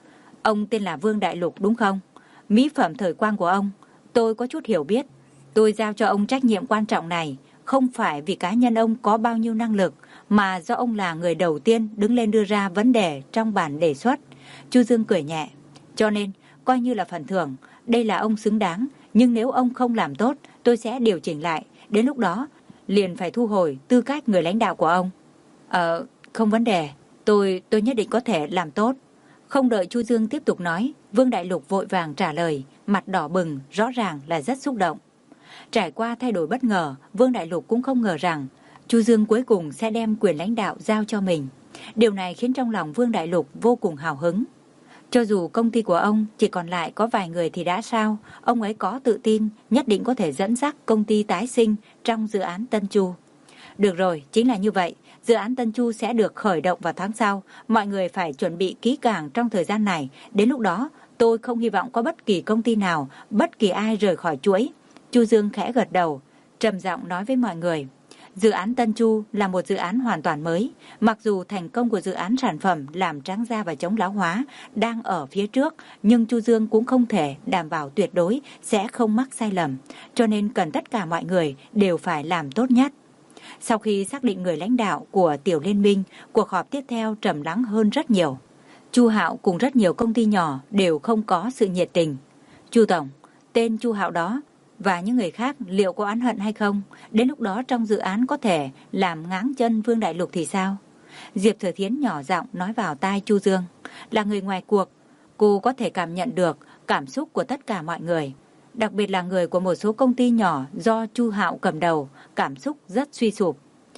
Ông tên là Vương Đại Lục đúng không? Mỹ phẩm Thời Quang của ông, tôi có chút hiểu biết. Tôi giao cho ông trách nhiệm quan trọng này, không phải vì cá nhân ông có bao nhiêu năng lực, mà do ông là người đầu tiên đứng lên đưa ra vấn đề trong bản đề xuất. Chu Dương cười nhẹ. Cho nên, coi như là phần thưởng, đây là ông xứng đáng, nhưng nếu ông không làm tốt, tôi sẽ điều chỉnh lại, đến lúc đó, liền phải thu hồi tư cách người lãnh đạo của ông. Ờ, không vấn đề, tôi, tôi nhất định có thể làm tốt. Không đợi Chu Dương tiếp tục nói, Vương Đại Lục vội vàng trả lời, mặt đỏ bừng, rõ ràng là rất xúc động. Trải qua thay đổi bất ngờ, Vương Đại Lục cũng không ngờ rằng Chu Dương cuối cùng sẽ đem quyền lãnh đạo giao cho mình. Điều này khiến trong lòng Vương Đại Lục vô cùng hào hứng. Cho dù công ty của ông chỉ còn lại có vài người thì đã sao, ông ấy có tự tin nhất định có thể dẫn dắt công ty tái sinh trong dự án Tân Chu. Được rồi, chính là như vậy. Dự án Tân Chu sẽ được khởi động vào tháng sau. Mọi người phải chuẩn bị kỹ càng trong thời gian này. Đến lúc đó, tôi không hy vọng có bất kỳ công ty nào, bất kỳ ai rời khỏi chuỗi. Chu Dương khẽ gật đầu, trầm giọng nói với mọi người. Dự án Tân Chu là một dự án hoàn toàn mới. Mặc dù thành công của dự án sản phẩm làm trắng da và chống lão hóa đang ở phía trước, nhưng Chu Dương cũng không thể đảm bảo tuyệt đối sẽ không mắc sai lầm. Cho nên cần tất cả mọi người đều phải làm tốt nhất. Sau khi xác định người lãnh đạo của tiểu liên minh, cuộc họp tiếp theo trầm lắng hơn rất nhiều. Chu Hạo cùng rất nhiều công ty nhỏ đều không có sự nhiệt tình. Chu tổng, tên Chu Hạo đó và những người khác liệu có oán hận hay không? Đến lúc đó trong dự án có thể làm ngáng chân Vương Đại Lục thì sao? Diệp Thừa Thiến nhỏ giọng nói vào tai Chu Dương. Là người ngoài cuộc, cô có thể cảm nhận được cảm xúc của tất cả mọi người. Đặc biệt là người của một số công ty nhỏ do Chu Hạo cầm đầu, cảm xúc rất suy sụp.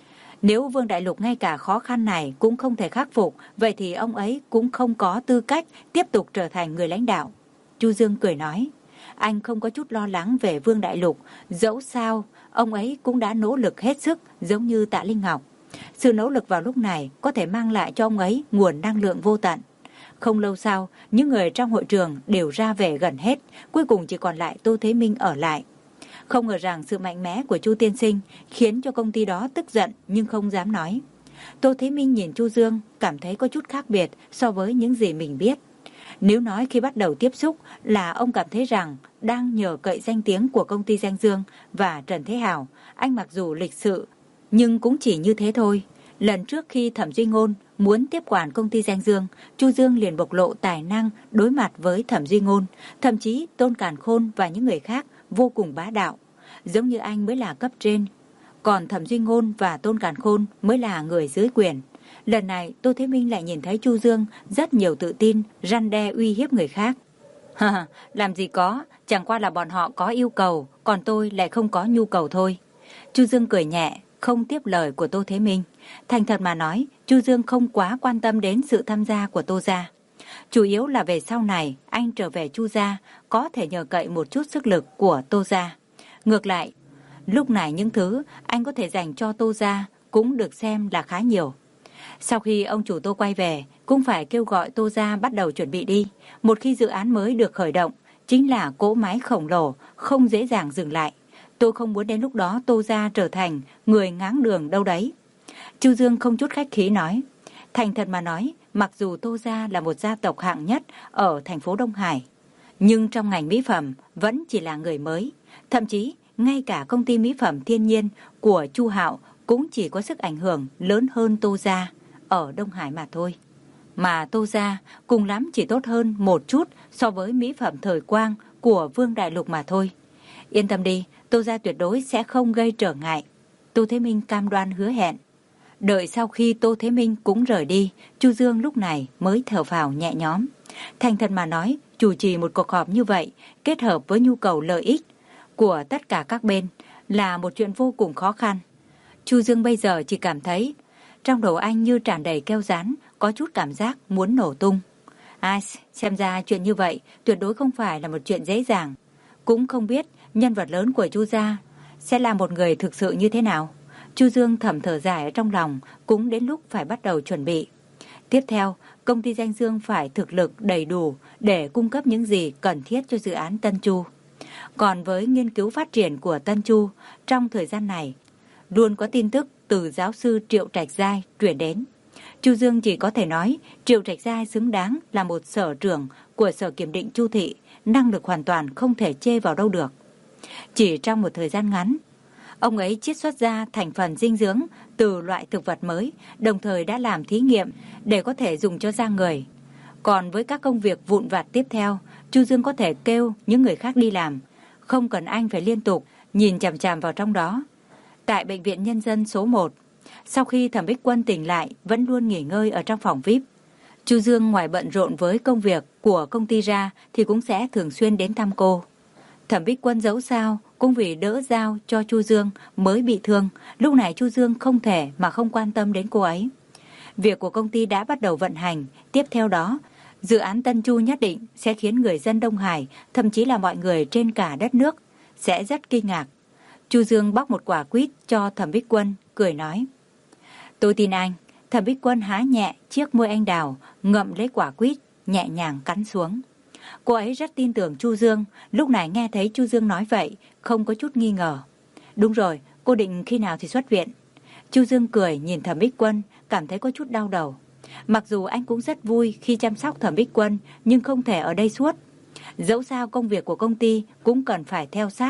Nếu Vương Đại Lục ngay cả khó khăn này cũng không thể khắc phục, vậy thì ông ấy cũng không có tư cách tiếp tục trở thành người lãnh đạo. Chu Dương cười nói, anh không có chút lo lắng về Vương Đại Lục, dẫu sao, ông ấy cũng đã nỗ lực hết sức giống như Tạ Linh Ngọc. Sự nỗ lực vào lúc này có thể mang lại cho ông ấy nguồn năng lượng vô tận. Không lâu sau, những người trong hội trường đều ra về gần hết, cuối cùng chỉ còn lại Tô Thế Minh ở lại. Không ngờ rằng sự mạnh mẽ của Chu tiên sinh khiến cho công ty đó tức giận nhưng không dám nói. Tô Thế Minh nhìn Chu Dương cảm thấy có chút khác biệt so với những gì mình biết. Nếu nói khi bắt đầu tiếp xúc là ông cảm thấy rằng đang nhờ cậy danh tiếng của công ty Danh Dương và Trần Thế Hào, anh mặc dù lịch sự nhưng cũng chỉ như thế thôi. Lần trước khi Thẩm Duy Ngôn muốn tiếp quản công ty Danh Dương, Chu Dương liền bộc lộ tài năng đối mặt với Thẩm Duy Ngôn, thậm chí Tôn Càn Khôn và những người khác vô cùng bá đạo, giống như anh mới là cấp trên, còn Thẩm Duy Ngôn và Tôn Càn Khôn mới là người dưới quyền. Lần này Tô Thế Minh lại nhìn thấy Chu Dương rất nhiều tự tin, răn đe uy hiếp người khác. Ha, làm gì có, chẳng qua là bọn họ có yêu cầu, còn tôi lại không có nhu cầu thôi. Chu Dương cười nhẹ, không tiếp lời của Tô Thế Minh. Thành thật mà nói, Chu Dương không quá quan tâm đến sự tham gia của Tô gia. Chủ yếu là về sau này, anh trở về Chu gia, có thể nhờ cậy một chút sức lực của Tô gia. Ngược lại, lúc này những thứ anh có thể dành cho Tô gia cũng được xem là khá nhiều. Sau khi ông chủ Tô quay về, cũng phải kêu gọi Tô gia bắt đầu chuẩn bị đi. Một khi dự án mới được khởi động, chính là cỗ máy khổng lồ, không dễ dàng dừng lại. Tôi không muốn đến lúc đó Tô gia trở thành người ngáng đường đâu đấy. Chu Dương không chút khách khí nói. Thành thật mà nói, mặc dù Tô gia là một gia tộc hạng nhất ở thành phố Đông Hải, nhưng trong ngành mỹ phẩm vẫn chỉ là người mới. Thậm chí, ngay cả công ty mỹ phẩm thiên nhiên của Chu Hạo cũng chỉ có sức ảnh hưởng lớn hơn Tô gia ở Đông Hải mà thôi. Mà Tô gia cùng lắm chỉ tốt hơn một chút so với mỹ phẩm thời quang của Vương Đại Lục mà thôi. Yên tâm đi, Tô gia tuyệt đối sẽ không gây trở ngại. Tô Thế Minh cam đoan hứa hẹn. Đợi sau khi Tô Thế Minh cũng rời đi, Chu Dương lúc này mới thở phào nhẹ nhõm. Thành thật mà nói, chủ trì một cuộc họp như vậy, kết hợp với nhu cầu lợi ích của tất cả các bên là một chuyện vô cùng khó khăn. Chu Dương bây giờ chỉ cảm thấy trong đầu anh như tràn đầy keo rán, có chút cảm giác muốn nổ tung. Ai, xem ra chuyện như vậy tuyệt đối không phải là một chuyện dễ dàng. Cũng không biết nhân vật lớn của Chu gia sẽ là một người thực sự như thế nào. Chu Dương thầm thở dài ở trong lòng, cũng đến lúc phải bắt đầu chuẩn bị. Tiếp theo, công ty Danh Dương phải thực lực đầy đủ để cung cấp những gì cần thiết cho dự án Tân Chu. Còn với nghiên cứu phát triển của Tân Chu, trong thời gian này, luôn có tin tức từ giáo sư Triệu Trạch Giai truyền đến. Chu Dương chỉ có thể nói Triệu Trạch Giai xứng đáng là một sở trưởng của sở kiểm định Chu thị, năng lực hoàn toàn không thể chê vào đâu được. Chỉ trong một thời gian ngắn, ông ấy chiết xuất ra thành phần dinh dưỡng từ loại thực vật mới, đồng thời đã làm thí nghiệm để có thể dùng cho da người. Còn với các công việc vụn vặt tiếp theo, Chu Dương có thể kêu những người khác đi làm, không cần anh phải liên tục nhìn chằm chằm vào trong đó. Tại Bệnh viện Nhân dân số một, sau khi Thẩm Bích Quân tỉnh lại vẫn luôn nghỉ ngơi ở trong phòng vi ai pi. Chu Dương ngoài bận rộn với công việc của công ty ra thì cũng sẽ thường xuyên đến thăm cô. Thẩm Bích Quân dẫu sao cũng vì đỡ giao cho Chu Dương mới bị thương, lúc này Chu Dương không thể mà không quan tâm đến cô ấy. Việc của công ty đã bắt đầu vận hành, tiếp theo đó, dự án Tân Chu nhất định sẽ khiến người dân Đông Hải, thậm chí là mọi người trên cả đất nước, sẽ rất kinh ngạc. Chu Dương bóc một quả quýt cho Thẩm Bích Quân, cười nói. Tôi tin anh. Thẩm Bích Quân há nhẹ chiếc môi anh đào, ngậm lấy quả quýt, nhẹ nhàng cắn xuống. Cô ấy rất tin tưởng Chu Dương, lúc này nghe thấy Chu Dương nói vậy, không có chút nghi ngờ. Đúng rồi, cô định khi nào thì xuất viện? Chu Dương cười nhìn Thẩm Bích Quân, cảm thấy có chút đau đầu. Mặc dù anh cũng rất vui khi chăm sóc Thẩm Bích Quân, nhưng không thể ở đây suốt. Dẫu sao công việc của công ty cũng cần phải theo sát,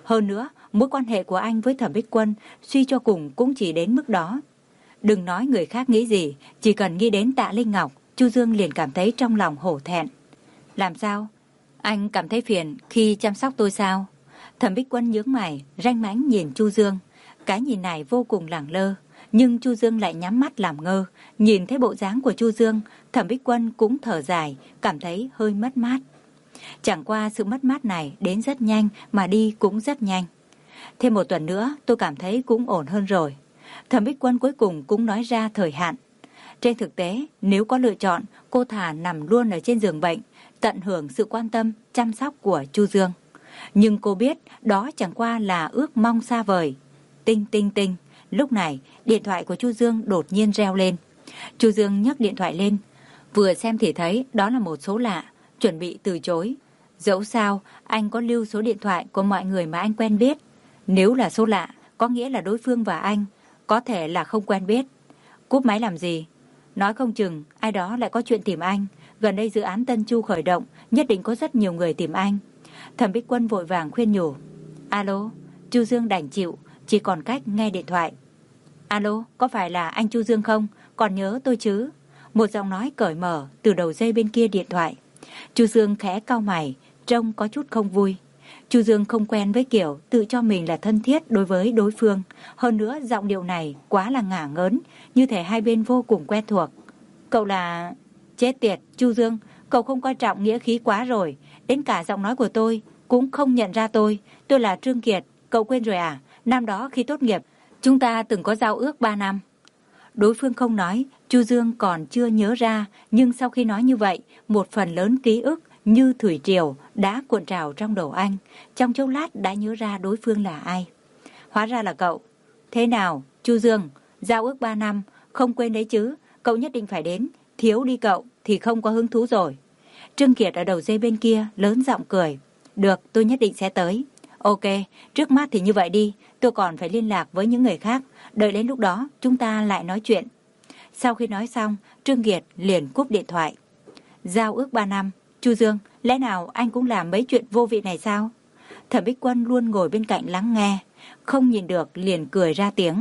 Hơn nữa, mối quan hệ của anh với Thẩm Bích Quân suy cho cùng cũng chỉ đến mức đó. Đừng nói người khác nghĩ gì, chỉ cần nghĩ đến Tạ Linh Ngọc, Chu Dương liền cảm thấy trong lòng hổ thẹn. Làm sao? Anh cảm thấy phiền khi chăm sóc tôi sao? Thẩm Bích Quân nhướng mày, ranh mãnh nhìn Chu Dương. Cái nhìn này vô cùng lẳng lơ, nhưng Chu Dương lại nhắm mắt làm ngơ. Nhìn thấy bộ dáng của Chu Dương, Thẩm Bích Quân cũng thở dài, cảm thấy hơi mất mát. Chẳng qua sự mất mát này đến rất nhanh mà đi cũng rất nhanh. Thêm một tuần nữa tôi cảm thấy cũng ổn hơn rồi. Thẩm Bích Quân cuối cùng cũng nói ra thời hạn. Trên thực tế, nếu có lựa chọn, cô thà nằm luôn ở trên giường bệnh, tận hưởng sự quan tâm, chăm sóc của Chu Dương. Nhưng cô biết đó chẳng qua là ước mong xa vời. Tinh tinh tinh, lúc này điện thoại của Chu Dương đột nhiên reo lên. Chu Dương nhấc điện thoại lên, vừa xem thì thấy đó là một số lạ, chuẩn bị từ chối. Dẫu sao, anh có lưu số điện thoại của mọi người mà anh quen biết. Nếu là số lạ, có nghĩa là đối phương và anh có thể là không quen biết. Cúp máy làm gì? Nói không chừng ai đó lại có chuyện tìm anh. Gần đây dự án Tân Chu khởi động, nhất định có rất nhiều người tìm anh. Thẩm Bích Quân vội vàng khuyên nhủ. Alo, Chu Dương đành chịu, chỉ còn cách nghe điện thoại. Alo, có phải là anh Chu Dương không? Còn nhớ tôi chứ? Một giọng nói cởi mở từ đầu dây bên kia điện thoại. Chu Dương khẽ cau mày, trông có chút không vui. Chu Dương không quen với kiểu tự cho mình là thân thiết đối với đối phương. Hơn nữa giọng điệu này quá là ngả ngớn, như thể hai bên vô cùng quen thuộc. Cậu là... Chết tiệt, Chu Dương, cậu không coi trọng nghĩa khí quá rồi. Đến cả giọng nói của tôi cũng không nhận ra tôi. Tôi là Trương Kiệt, cậu quên rồi à? Năm đó khi tốt nghiệp, chúng ta từng có giao ước ba năm. Đối phương không nói, Chu Dương còn chưa nhớ ra. Nhưng sau khi nói như vậy, một phần lớn ký ức như thủy triều đã cuộn trào trong đầu anh. Trong chốc lát đã nhớ ra đối phương là ai. Hóa ra là cậu. Thế nào, Chu Dương, giao ước ba năm, không quên đấy chứ? Cậu nhất định phải đến. Thiếu đi cậu thì không có hứng thú rồi. Trương Kiệt ở đầu dây bên kia lớn giọng cười. Được, tôi nhất định sẽ tới. Ok, trước mắt thì như vậy đi. Tôi còn phải liên lạc với những người khác. Đợi đến lúc đó chúng ta lại nói chuyện. Sau khi nói xong, Trương Kiệt liền cúp điện thoại. Giao ước ba năm. Chu Dương, lẽ nào anh cũng làm mấy chuyện vô vị này sao? Thẩm Bích Quân luôn ngồi bên cạnh lắng nghe. Không nhìn được liền cười ra tiếng.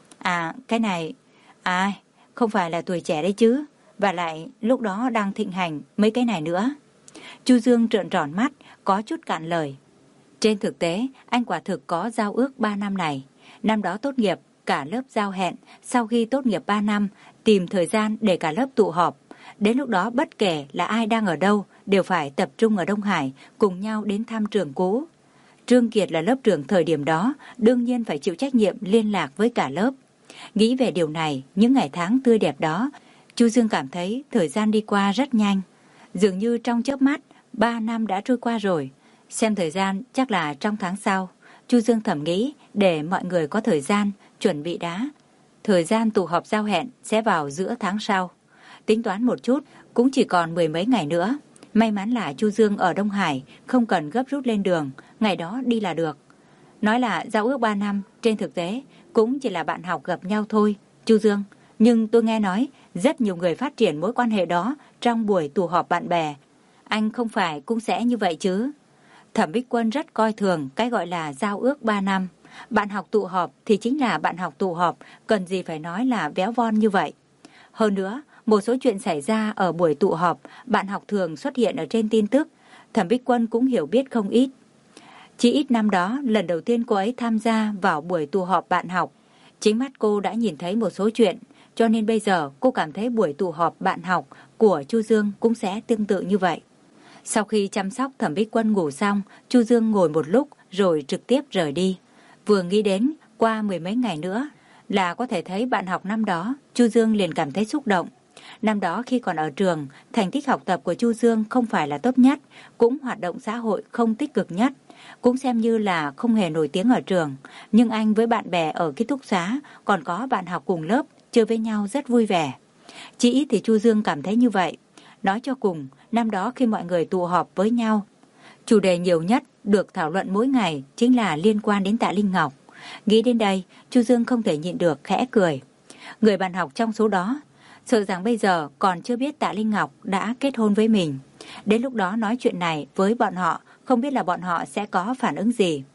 À, cái này... À, không phải là tuổi trẻ đấy chứ. Và lại lúc đó đang thịnh hành mấy cái này nữa. Chu Dương trợn tròn mắt, có chút cạn lời. Trên thực tế, anh quả thực có giao ước ba năm này. Năm đó tốt nghiệp, cả lớp giao hẹn, sau khi tốt nghiệp ba năm, tìm thời gian để cả lớp tụ họp. Đến lúc đó bất kể là ai đang ở đâu, đều phải tập trung ở Đông Hải, cùng nhau đến thăm trường cũ. Trương Kiệt là lớp trưởng thời điểm đó, đương nhiên phải chịu trách nhiệm liên lạc với cả lớp. Nghĩ về điều này, những ngày tháng tươi đẹp đó, Chu Dương cảm thấy thời gian đi qua rất nhanh. Dường như trong chớp mắt, ba năm đã trôi qua rồi. Xem thời gian chắc là trong tháng sau. Chu Dương thầm nghĩ để mọi người có thời gian chuẩn bị đã. Thời gian tụ họp giao hẹn sẽ vào giữa tháng sau. Tính toán một chút, cũng chỉ còn mười mấy ngày nữa. May mắn là Chu Dương ở Đông Hải, không cần gấp rút lên đường, ngày đó đi là được. Nói là giao ước ba năm, trên thực tế cũng chỉ là bạn học gặp nhau thôi, Chu Dương. Nhưng tôi nghe nói rất nhiều người phát triển mối quan hệ đó trong buổi tụ họp bạn bè. Anh không phải cũng sẽ như vậy chứ? Thẩm Bích Quân rất coi thường cái gọi là giao ước ba năm. Bạn học tụ họp thì chính là bạn học tụ họp, cần gì phải nói là véo von như vậy. Hơn nữa, một số chuyện xảy ra ở buổi tụ họp, bạn học thường xuất hiện ở trên tin tức. Thẩm Bích Quân cũng hiểu biết không ít. Chỉ ít năm đó, lần đầu tiên cô ấy tham gia vào buổi tụ họp bạn học. Chính mắt cô đã nhìn thấy một số chuyện, cho nên bây giờ cô cảm thấy buổi tụ họp bạn học của Chu Dương cũng sẽ tương tự như vậy. Sau khi chăm sóc Thẩm Bích Quân ngủ xong, Chu Dương ngồi một lúc rồi trực tiếp rời đi. Vừa nghĩ đến qua mười mấy ngày nữa là có thể thấy bạn học năm đó, Chu Dương liền cảm thấy xúc động. Năm đó khi còn ở trường, thành tích học tập của Chu Dương không phải là tốt nhất, cũng hoạt động xã hội không tích cực nhất, cũng xem như là không hề nổi tiếng ở trường. Nhưng anh với bạn bè ở ký túc xá, còn có bạn học cùng lớp, chơi với nhau rất vui vẻ. Chỉ ít thì Chu Dương cảm thấy như vậy. Nói cho cùng, năm đó khi mọi người tụ họp với nhau, chủ đề nhiều nhất được thảo luận mỗi ngày chính là liên quan đến Tạ Linh Ngọc. Nghĩ đến đây, Chu Dương không thể nhịn được khẽ cười. Người bạn học trong số đó, sợ rằng bây giờ còn chưa biết Tạ Linh Ngọc đã kết hôn với mình. Đến lúc đó nói chuyện này với bọn họ, không biết là bọn họ sẽ có phản ứng gì.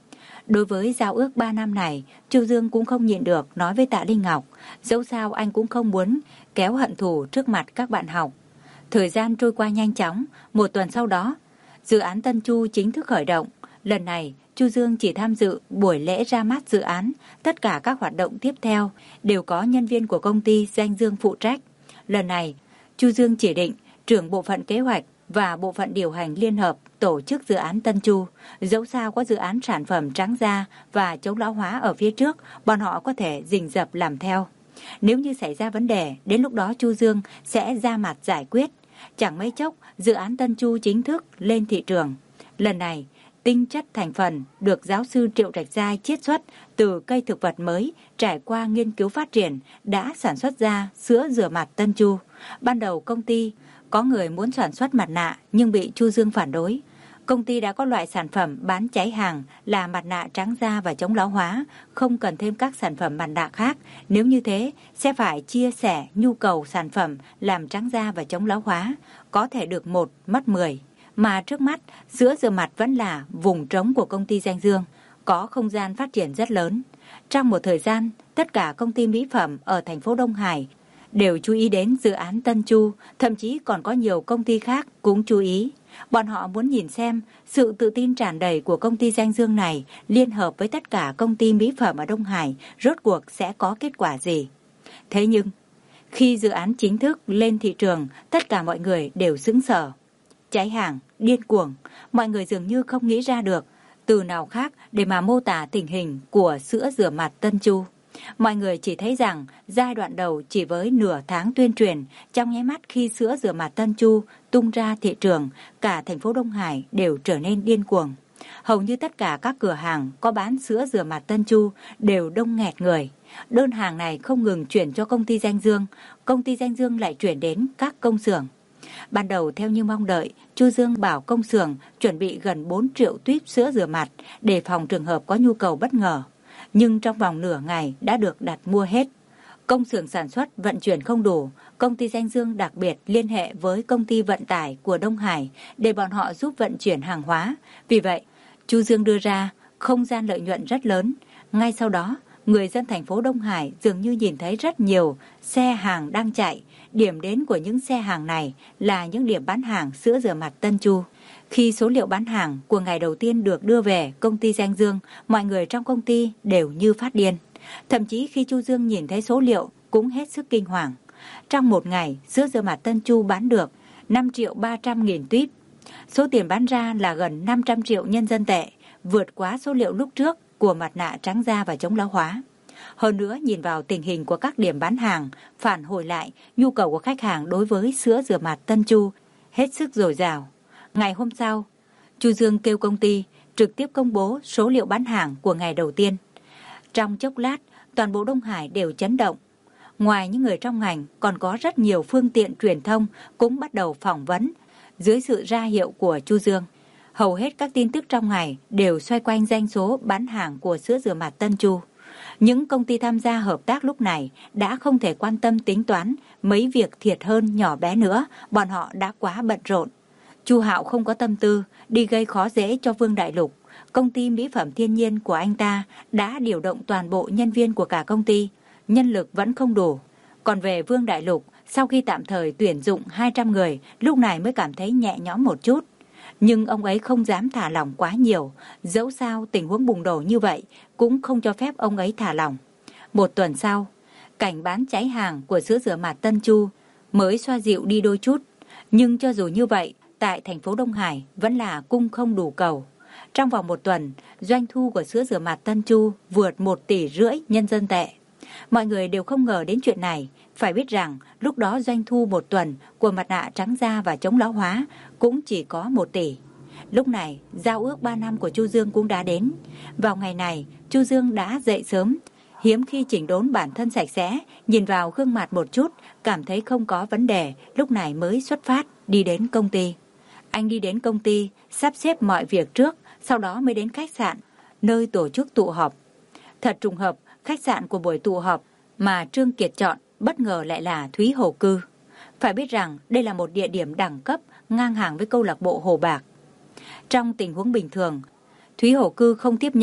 Đối với giao ước ba năm này, Chu Dương cũng không nhịn được nói với Tạ Linh Ngọc, dẫu sao anh cũng không muốn kéo hận thù trước mặt các bạn học. Thời gian trôi qua nhanh chóng, một tuần sau đó, dự án Tân Chu chính thức khởi động. Lần này, Chu Dương chỉ tham dự buổi lễ ra mắt dự án, tất cả các hoạt động tiếp theo đều có nhân viên của công ty Danh Dương phụ trách. Lần này, Chu Dương chỉ định trưởng bộ phận kế hoạch và bộ phận điều hành liên hợp tổ chức dự án Tân Chu. Dẫu sao có dự án sản phẩm trắng da và chống lão hóa ở phía trước, bọn họ có thể rình rập làm theo. Nếu như xảy ra vấn đề, đến lúc đó Chu Dương sẽ ra mặt giải quyết. Chẳng mấy chốc, dự án Tân Chu chính thức lên thị trường. Lần này, tinh chất thành phần được giáo sư Triệu Trạch Giai chiết xuất từ cây thực vật mới, trải qua nghiên cứu phát triển, đã sản xuất ra sữa rửa mặt Tân Chu. Ban đầu công ty có người muốn sản xuất mặt nạ nhưng bị Chu Dương phản đối. Công ty đã có loại sản phẩm bán cháy hàng là mặt nạ trắng da và chống lão hóa, không cần thêm các sản phẩm mặt nạ khác. Nếu như thế, sẽ phải chia sẻ nhu cầu sản phẩm làm trắng da và chống lão hóa, có thể được một, mất mười. Mà trước mắt, sữa rửa mặt vẫn là vùng trống của công ty Danh Dương, có không gian phát triển rất lớn. Trong một thời gian, tất cả công ty mỹ phẩm ở thành phố Đông Hải đều chú ý đến dự án Tân Chu, thậm chí còn có nhiều công ty khác cũng chú ý. Bọn họ muốn nhìn xem sự tự tin tràn đầy của công ty Danh Dương này liên hợp với tất cả công ty mỹ phẩm ở Đông Hải rốt cuộc sẽ có kết quả gì. Thế nhưng, khi dự án chính thức lên thị trường, tất cả mọi người đều sững sờ. Cháy hàng, điên cuồng, mọi người dường như không nghĩ ra được từ nào khác để mà mô tả tình hình của sữa rửa mặt Tân Chu. Mọi người chỉ thấy rằng giai đoạn đầu chỉ với nửa tháng tuyên truyền, trong nháy mắt khi sữa rửa mặt Tân Chu tung ra thị trường, cả thành phố Đông Hải đều trở nên điên cuồng. Hầu như tất cả các cửa hàng có bán sữa rửa mặt Tân Chu đều đông nghẹt người. Đơn hàng này không ngừng chuyển cho công ty Danh Dương, công ty Danh Dương lại chuyển đến các công xưởng. Ban đầu theo như mong đợi, Chu Dương bảo công xưởng chuẩn bị gần bốn triệu tuýp sữa rửa mặt để phòng trường hợp có nhu cầu bất ngờ. Nhưng trong vòng nửa ngày đã được đặt mua hết. Công xưởng sản xuất vận chuyển không đủ, công ty Danh Dương đặc biệt liên hệ với công ty vận tải của Đông Hải để bọn họ giúp vận chuyển hàng hóa. Vì vậy, Chu Dương đưa ra không gian lợi nhuận rất lớn. Ngay sau đó, người dân thành phố Đông Hải dường như nhìn thấy rất nhiều xe hàng đang chạy. Điểm đến của những xe hàng này là những điểm bán hàng sữa rửa mặt Tân Chu. Khi số liệu bán hàng của ngày đầu tiên được đưa về công ty Danh Dương, mọi người trong công ty đều như phát điên. Thậm chí khi Chu Dương nhìn thấy số liệu cũng hết sức kinh hoàng. Trong một ngày, sữa rửa mặt Tân Chu bán được năm triệu ba trăm nghìn tuýp. Số tiền bán ra là gần năm trăm triệu nhân dân tệ, vượt quá số liệu lúc trước của mặt nạ trắng da và chống lão hóa. Hơn nữa, nhìn vào tình hình của các điểm bán hàng, phản hồi lại nhu cầu của khách hàng đối với sữa rửa mặt Tân Chu hết sức dồi dào. Ngày hôm sau, Chu Dương kêu công ty trực tiếp công bố số liệu bán hàng của ngày đầu tiên. Trong chốc lát, toàn bộ Đông Hải đều chấn động. Ngoài những người trong ngành, còn có rất nhiều phương tiện truyền thông cũng bắt đầu phỏng vấn dưới sự ra hiệu của Chu Dương. Hầu hết các tin tức trong ngày đều xoay quanh doanh số bán hàng của sữa rửa mặt Tân Chu. Những công ty tham gia hợp tác lúc này đã không thể quan tâm tính toán mấy việc thiệt hơn nhỏ bé nữa, bọn họ đã quá bận rộn. Chu Hạo không có tâm tư đi gây khó dễ cho Vương Đại Lục. Công ty mỹ phẩm thiên nhiên của anh ta đã điều động toàn bộ nhân viên của cả công ty, nhân lực vẫn không đủ. Còn về Vương Đại Lục, sau khi tạm thời tuyển dụng hai trăm người, lúc này mới cảm thấy nhẹ nhõm một chút. Nhưng ông ấy không dám thả lỏng quá nhiều, dẫu sao tình huống bùng nổ như vậy cũng không cho phép ông ấy thả lỏng. Một tuần sau, cảnh bán cháy hàng của sữa rửa mặt Tân Chu mới xoa dịu đi đôi chút. Nhưng cho dù như vậy, tại thành phố Đông Hải vẫn là cung không đủ cầu. Trong vòng một tuần, doanh thu của sữa rửa mặt Tân Chu vượt một tỷ rưỡi nhân dân tệ. Mọi người đều không ngờ đến chuyện này. Phải biết rằng lúc đó doanh thu một tuần của mặt nạ trắng da và chống lão hóa cũng chỉ có một tỷ. Lúc này, giao ước ba năm của Chu Dương cũng đã đến. Vào ngày này, Chu Dương đã dậy sớm, hiếm khi chỉnh đốn bản thân sạch sẽ, nhìn vào gương mặt một chút, cảm thấy không có vấn đề, lúc này mới xuất phát, đi đến công ty. Anh đi đến công ty, sắp xếp mọi việc trước, sau đó mới đến khách sạn, nơi tổ chức tụ họp. Thật trùng hợp, khách sạn của buổi tụ họp mà Trương Kiệt chọn bất ngờ lại là Thúy Hồ Cư. Phải biết rằng đây là một địa điểm đẳng cấp ngang hàng với câu lạc bộ Hồ Bạc. Trong tình huống bình thường, Thúy Hồ Cư không tiếp nhận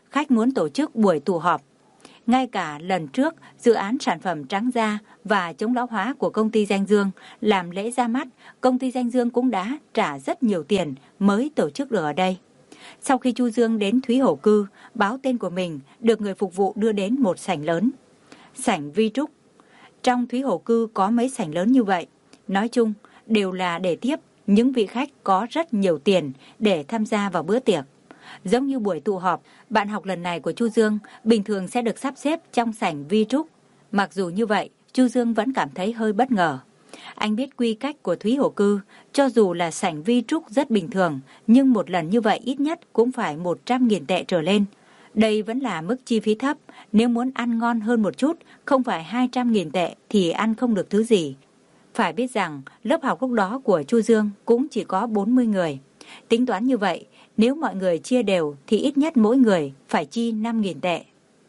khách muốn tổ chức buổi tụ họp. Ngay cả lần trước, dự án sản phẩm trắng da và chống lão hóa của công ty Danh Dương làm lễ ra mắt, công ty Danh Dương cũng đã trả rất nhiều tiền mới tổ chức được ở đây. Sau khi Chu Dương đến Thúy Hổ Cư, báo tên của mình được người phục vụ đưa đến một sảnh lớn. Sảnh Vi Trúc. Trong Thúy Hổ Cư có mấy sảnh lớn như vậy. Nói chung, đều là để tiếp những vị khách có rất nhiều tiền để tham gia vào bữa tiệc. Giống như buổi tụ họp, bạn học lần này của Chu Dương bình thường sẽ được sắp xếp trong sảnh Vi Trúc. Mặc dù như vậy, Chu Dương vẫn cảm thấy hơi bất ngờ. Anh biết quy cách của Thúy Hổ Cư, cho dù là sảnh Vi Trúc rất bình thường, nhưng một lần như vậy ít nhất cũng phải một trăm nghìn tệ trở lên. Đây vẫn là mức chi phí thấp, nếu muốn ăn ngon hơn một chút, không phải hai trăm nghìn tệ thì ăn không được thứ gì. Phải biết rằng, lớp học lúc đó của Chu Dương cũng chỉ có bốn mươi người. Tính toán như vậy, nếu mọi người chia đều thì ít nhất mỗi người phải chi năm nghìn tệ.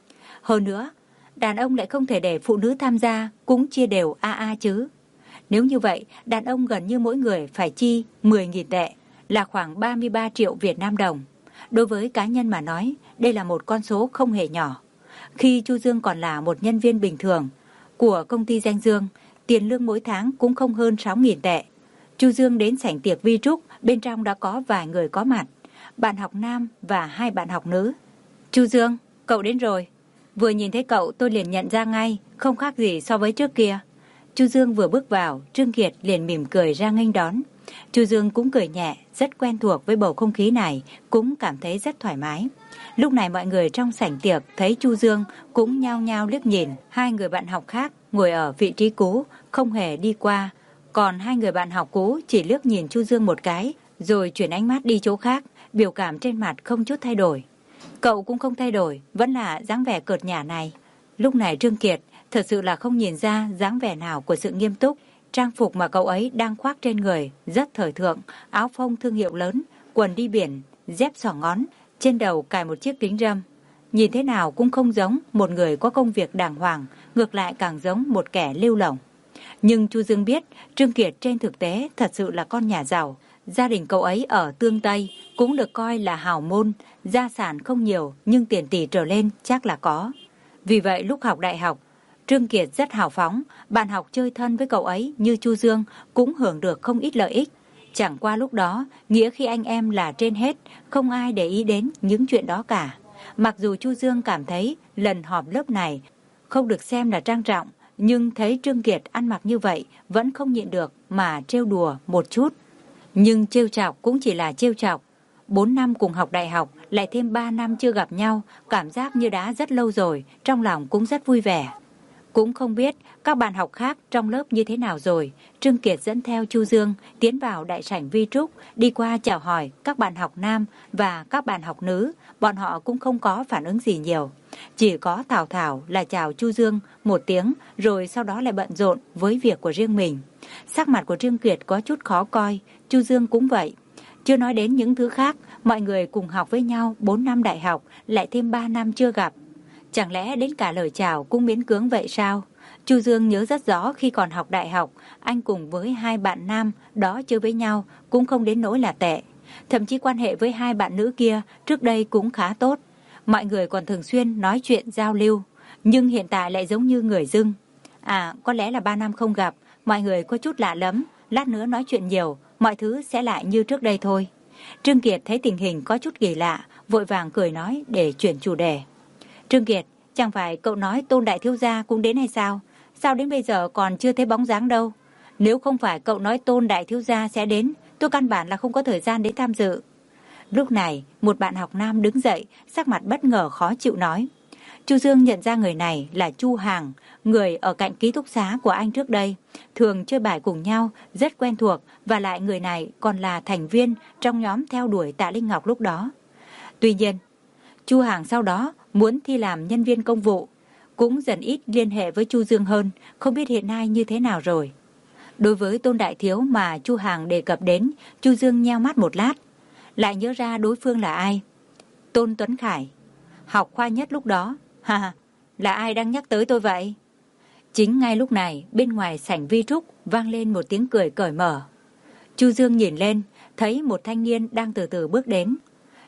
Hơn nữa, đàn ông lại không thể để phụ nữ tham gia cũng chia đều a a chứ. Nếu như vậy, đàn ông gần như mỗi người phải chi mười nghìn tệ, là khoảng ba mươi ba triệu Việt Nam đồng. Đối với cá nhân mà nói, đây là một con số không hề nhỏ. Khi Chu Dương còn là một nhân viên bình thường của công ty Danh Dương, tiền lương mỗi tháng cũng không hơn sáu nghìn tệ. Chu Dương đến sảnh tiệc Vi Trúc, bên trong đã có vài người có mặt, bạn học nam và hai bạn học nữ. Chu Dương, cậu đến rồi. Vừa nhìn thấy cậu tôi liền nhận ra ngay, không khác gì so với trước kia. Chu Dương vừa bước vào, Trương Kiệt liền mỉm cười ra nghênh đón. Chu Dương cũng cười nhẹ, rất quen thuộc với bầu không khí này, cũng cảm thấy rất thoải mái. Lúc này mọi người trong sảnh tiệc thấy Chu Dương cũng nhao nhao liếc nhìn. Hai người bạn học khác ngồi ở vị trí cũ, không hề đi qua. Còn hai người bạn học cũ chỉ liếc nhìn Chu Dương một cái, rồi chuyển ánh mắt đi chỗ khác, biểu cảm trên mặt không chút thay đổi. Cậu cũng không thay đổi, vẫn là dáng vẻ cợt nhả này. Lúc này Trương Kiệt thật sự là không nhìn ra dáng vẻ nào của sự nghiêm túc. Trang phục mà cậu ấy đang khoác trên người rất thời thượng, áo phông thương hiệu lớn, quần đi biển, dép xỏ ngón, trên đầu cài một chiếc kính râm. Nhìn thế nào cũng không giống một người có công việc đàng hoàng, ngược lại càng giống một kẻ lêu lổng. Nhưng Chu Dương biết, Trương Kiệt trên thực tế thật sự là con nhà giàu. Gia đình cậu ấy ở Tương Tây cũng được coi là hào môn, gia sản không nhiều nhưng tiền tỷ trở lên chắc là có. Vì vậy lúc học đại học, Trương Kiệt rất hào phóng, bạn học chơi thân với cậu ấy như Chu Dương cũng hưởng được không ít lợi ích. Chẳng qua lúc đó, nghĩa khi anh em là trên hết, không ai để ý đến những chuyện đó cả. Mặc dù Chu Dương cảm thấy lần họp lớp này không được xem là trang trọng, nhưng thấy Trương Kiệt ăn mặc như vậy vẫn không nhịn được mà trêu đùa một chút. Nhưng trêu chọc cũng chỉ là trêu chọc. Bốn năm cùng học đại học, lại thêm ba năm chưa gặp nhau, cảm giác như đã rất lâu rồi, trong lòng cũng rất vui vẻ. Cũng không biết các bạn học khác trong lớp như thế nào rồi. Trương Kiệt dẫn theo Chu Dương tiến vào đại sảnh Vi Trúc, đi qua chào hỏi các bạn học nam và các bạn học nữ. Bọn họ cũng không có phản ứng gì nhiều. Chỉ có Thảo Thảo là chào Chu Dương một tiếng, rồi sau đó lại bận rộn với việc của riêng mình. Sắc mặt của Trương Kiệt có chút khó coi, Chu Dương cũng vậy. Chưa nói đến những thứ khác, mọi người cùng học với nhau bốn năm đại học, lại thêm ba năm chưa gặp. Chẳng lẽ đến cả lời chào cũng miễn cưỡng vậy sao? Chu Dương nhớ rất rõ khi còn học đại học, anh cùng với hai bạn nam đó chơi với nhau cũng không đến nỗi là tệ. Thậm chí quan hệ với hai bạn nữ kia trước đây cũng khá tốt. Mọi người còn thường xuyên nói chuyện giao lưu, nhưng hiện tại lại giống như người dưng. À, có lẽ là ba năm không gặp, mọi người có chút lạ lắm, lát nữa nói chuyện nhiều, mọi thứ sẽ lại như trước đây thôi. Trương Kiệt thấy tình hình có chút kỳ lạ, vội vàng cười nói để chuyển chủ đề. Trương Kiệt, chẳng phải cậu nói Tôn đại thiếu gia cũng đến hay sao? Sao đến bây giờ còn chưa thấy bóng dáng đâu? Nếu không phải cậu nói Tôn đại thiếu gia sẽ đến, tôi căn bản là không có thời gian để tham dự. Lúc này, một bạn học nam đứng dậy, sắc mặt bất ngờ khó chịu nói. Chu Dương nhận ra người này là Chu Hàng, người ở cạnh ký túc xá của anh trước đây, thường chơi bài cùng nhau, rất quen thuộc, và lại người này còn là thành viên trong nhóm theo đuổi Tạ Linh Ngọc lúc đó. Tuy nhiên, Chu Hàng sau đó muốn thi làm nhân viên công vụ, cũng dần ít liên hệ với Chu Dương hơn, không biết hiện nay như thế nào rồi. Đối với Tôn đại thiếu mà Chu Hàng đề cập đến, Chu Dương nheo mắt một lát, lại nhớ ra đối phương là ai. Tôn Tuấn Khải, học khoa nhất lúc đó. Ha, là ai đang nhắc tới tôi vậy? Chính ngay lúc này, bên ngoài sảnh Vi Trúc vang lên một tiếng cười cởi mở. Chu Dương nhìn lên, thấy một thanh niên đang từ từ bước đến.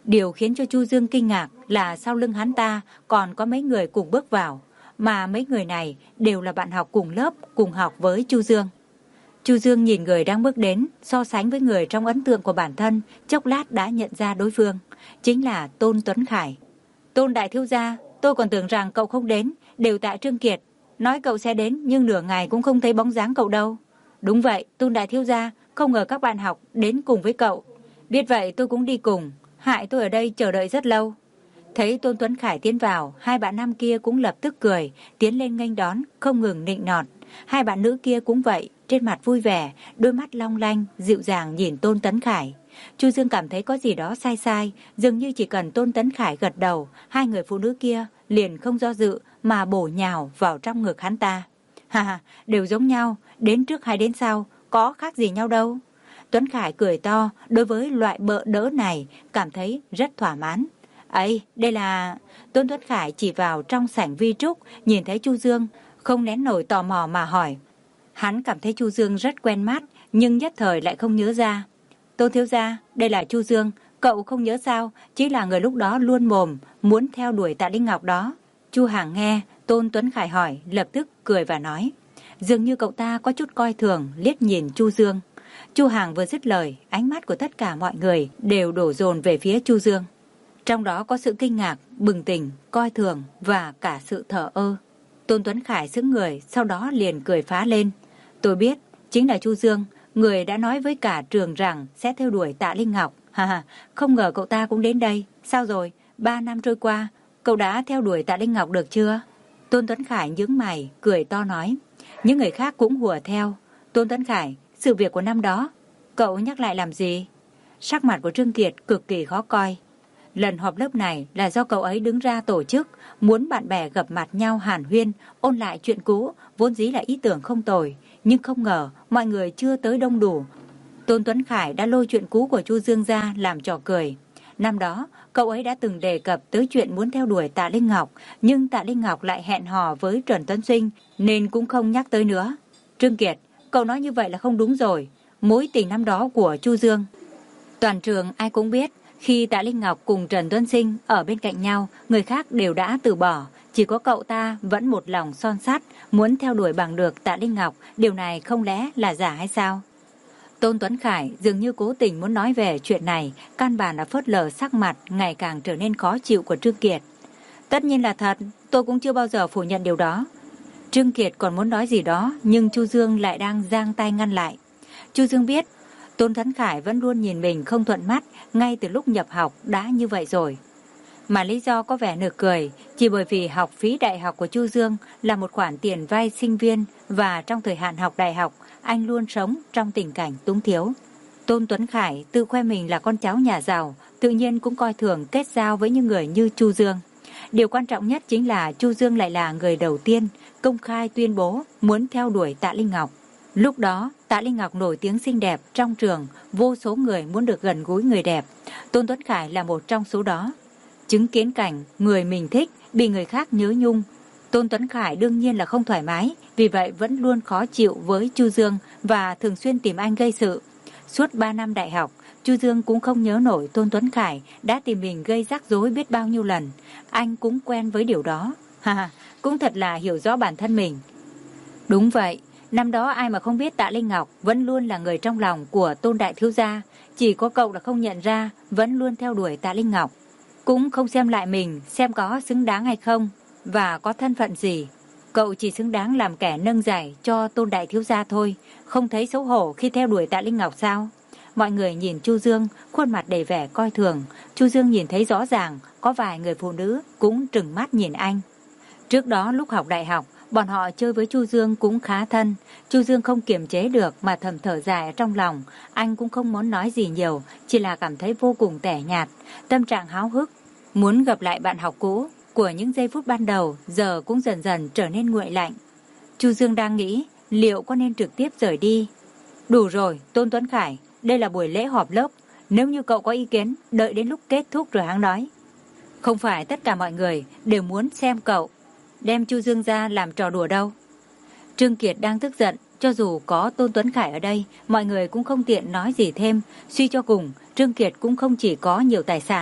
Điều khiến cho Chu Dương kinh ngạc là sau lưng hắn ta còn có mấy người cùng bước vào, mà mấy người này đều là bạn học cùng lớp, cùng học với Chu Dương. Chu Dương nhìn người đang bước đến, so sánh với người trong ấn tượng của bản thân, chốc lát đã nhận ra đối phương, chính là Tôn Tuấn Khải. Tôn đại thiếu gia, tôi còn tưởng rằng cậu không đến, đều tại Trương Kiệt. Nói cậu sẽ đến nhưng nửa ngày cũng không thấy bóng dáng cậu đâu. Đúng vậy, Tôn đại thiếu gia, không ngờ các bạn học đến cùng với cậu. Biết vậy tôi cũng đi cùng, hại tôi ở đây chờ đợi rất lâu. Thấy Tôn Tuấn Khải tiến vào, hai bạn nam kia cũng lập tức cười, tiến lên nghênh đón, không ngừng nịnh nọt. Hai bạn nữ kia cũng vậy, trên mặt vui vẻ, đôi mắt long lanh, dịu dàng nhìn Tôn Tuấn Khải. Chu Dương cảm thấy có gì đó sai sai, dường như chỉ cần Tôn Tuấn Khải gật đầu, hai người phụ nữ kia liền không do dự mà bổ nhào vào trong ngực hắn ta. Ha ha, đều giống nhau, đến trước hay đến sau, có khác gì nhau đâu. Tuấn Khải cười to, đối với loại bợ đỡ này cảm thấy rất thỏa mãn. Ấy, đây là... Tôn Tuấn Khải chỉ vào trong sảnh vi trúc, nhìn thấy Chu Dương, không nén nổi tò mò mà hỏi. Hắn cảm thấy Chu Dương rất quen mắt, nhưng nhất thời lại không nhớ ra. Tôn thiếu gia, đây là Chu Dương, cậu không nhớ sao, chỉ là người lúc đó luôn mồm, muốn theo đuổi Tạ Linh Ngọc đó. Chu Hàng nghe Tôn Tuấn Khải hỏi, lập tức cười và nói. Dường như cậu ta có chút coi thường, liếc nhìn Chu Dương. Chu Hàng vừa dứt lời, ánh mắt của tất cả mọi người đều đổ dồn về phía Chu Dương. Trong đó có sự kinh ngạc, bừng tỉnh, coi thường và cả sự thờ ơ. Tôn Tuấn Khải sững người, sau đó liền cười phá lên. Tôi biết, chính là Chu Dương, người đã nói với cả trường rằng sẽ theo đuổi Tạ Linh Ngọc. Ha ha, không ngờ cậu ta cũng đến đây. Sao rồi, ba năm trôi qua, cậu đã theo đuổi Tạ Linh Ngọc được chưa? Tôn Tuấn Khải nhướng mày, cười to nói. Những người khác cũng hùa theo. Tôn Tuấn Khải, sự việc của năm đó, cậu nhắc lại làm gì? Sắc mặt của Trương Kiệt cực kỳ khó coi. Lần họp lớp này là do cậu ấy đứng ra tổ chức, muốn bạn bè gặp mặt nhau hàn huyên, ôn lại chuyện cũ, vốn dĩ là ý tưởng không tồi, nhưng không ngờ mọi người chưa tới đông đủ. Tôn Tuấn Khải đã lôi chuyện cũ của Chu Dương ra làm trò cười. Năm đó, cậu ấy đã từng đề cập tới chuyện muốn theo đuổi Tạ Linh Ngọc, nhưng Tạ Linh Ngọc lại hẹn hò với Trần Tuấn Sinh nên cũng không nhắc tới nữa. Trương Kiệt, cậu nói như vậy là không đúng rồi. Mối tình năm đó của Chu Dương, toàn trường ai cũng biết. Khi Tạ Linh Ngọc cùng Trần Tuấn Sinh ở bên cạnh nhau, người khác đều đã từ bỏ. Chỉ có cậu ta vẫn một lòng son sắt, muốn theo đuổi bằng được Tạ Linh Ngọc. Điều này không lẽ là giả hay sao? Tôn Tuấn Khải dường như cố tình muốn nói về chuyện này, căn bản là phớt lờ sắc mặt ngày càng trở nên khó chịu của Trương Kiệt. Tất nhiên là thật, tôi cũng chưa bao giờ phủ nhận điều đó. Trương Kiệt còn muốn nói gì đó, nhưng Chu Dương lại đang giang tay ngăn lại. Chu Dương biết, Tôn Tuấn Khải vẫn luôn nhìn mình không thuận mắt, ngay từ lúc nhập học đã như vậy rồi. Mà lý do có vẻ nực cười, chỉ bởi vì học phí đại học của Chu Dương là một khoản tiền vay sinh viên và trong thời hạn học đại học, anh luôn sống trong tình cảnh túng thiếu. Tôn Tuấn Khải tự khoe mình là con cháu nhà giàu, tự nhiên cũng coi thường kết giao với những người như Chu Dương. Điều quan trọng nhất chính là Chu Dương lại là người đầu tiên công khai tuyên bố muốn theo đuổi Tạ Linh Ngọc. Lúc đó, Tạ Linh Ngọc nổi tiếng xinh đẹp trong trường, vô số người muốn được gần gũi người đẹp. Tôn Tuấn Khải là một trong số đó. Chứng kiến cảnh người mình thích bị người khác nhớ nhung, Tôn Tuấn Khải đương nhiên là không thoải mái, vì vậy vẫn luôn khó chịu với Chu Dương và thường xuyên tìm anh gây sự. Suốt ba năm đại học, Chu Dương cũng không nhớ nổi Tôn Tuấn Khải đã tìm mình gây rắc rối biết bao nhiêu lần. Anh cũng quen với điều đó. Ha ha, cũng thật là hiểu rõ bản thân mình. Đúng vậy. Năm đó ai mà không biết Tạ Linh Ngọc vẫn luôn là người trong lòng của Tôn đại thiếu gia, chỉ có cậu là không nhận ra, vẫn luôn theo đuổi Tạ Linh Ngọc. Cũng không xem lại mình, xem có xứng đáng hay không, và có thân phận gì. Cậu chỉ xứng đáng làm kẻ nâng giải cho Tôn đại thiếu gia thôi, không thấy xấu hổ khi theo đuổi Tạ Linh Ngọc sao? Mọi người nhìn Chu Dương, khuôn mặt đầy vẻ coi thường. Chu Dương nhìn thấy rõ ràng, có vài người phụ nữ cũng trừng mắt nhìn anh. Trước đó lúc học đại học, bọn họ chơi với Chu Dương cũng khá thân. Chu Dương không kiềm chế được mà thầm thở dài ở trong lòng. Anh cũng không muốn nói gì nhiều, chỉ là cảm thấy vô cùng tẻ nhạt, tâm trạng háo hức, muốn gặp lại bạn học cũ của những giây phút ban đầu, giờ cũng dần dần trở nên nguội lạnh. Chu Dương đang nghĩ liệu có nên trực tiếp rời đi. Đủ rồi, Tôn Tuấn Khải, đây là buổi lễ họp lớp, nếu như cậu có ý kiến, đợi đến lúc kết thúc rồi hãng nói. Không phải tất cả mọi người đều muốn xem cậu đem Chu Dương ra làm trò đùa đâu. Trương Kiệt đang tức giận, cho dù có Tôn Tuấn Khải ở đây, mọi người cũng không tiện nói gì thêm. Suy cho cùng, Trương Kiệt cũng không chỉ có nhiều tài sản,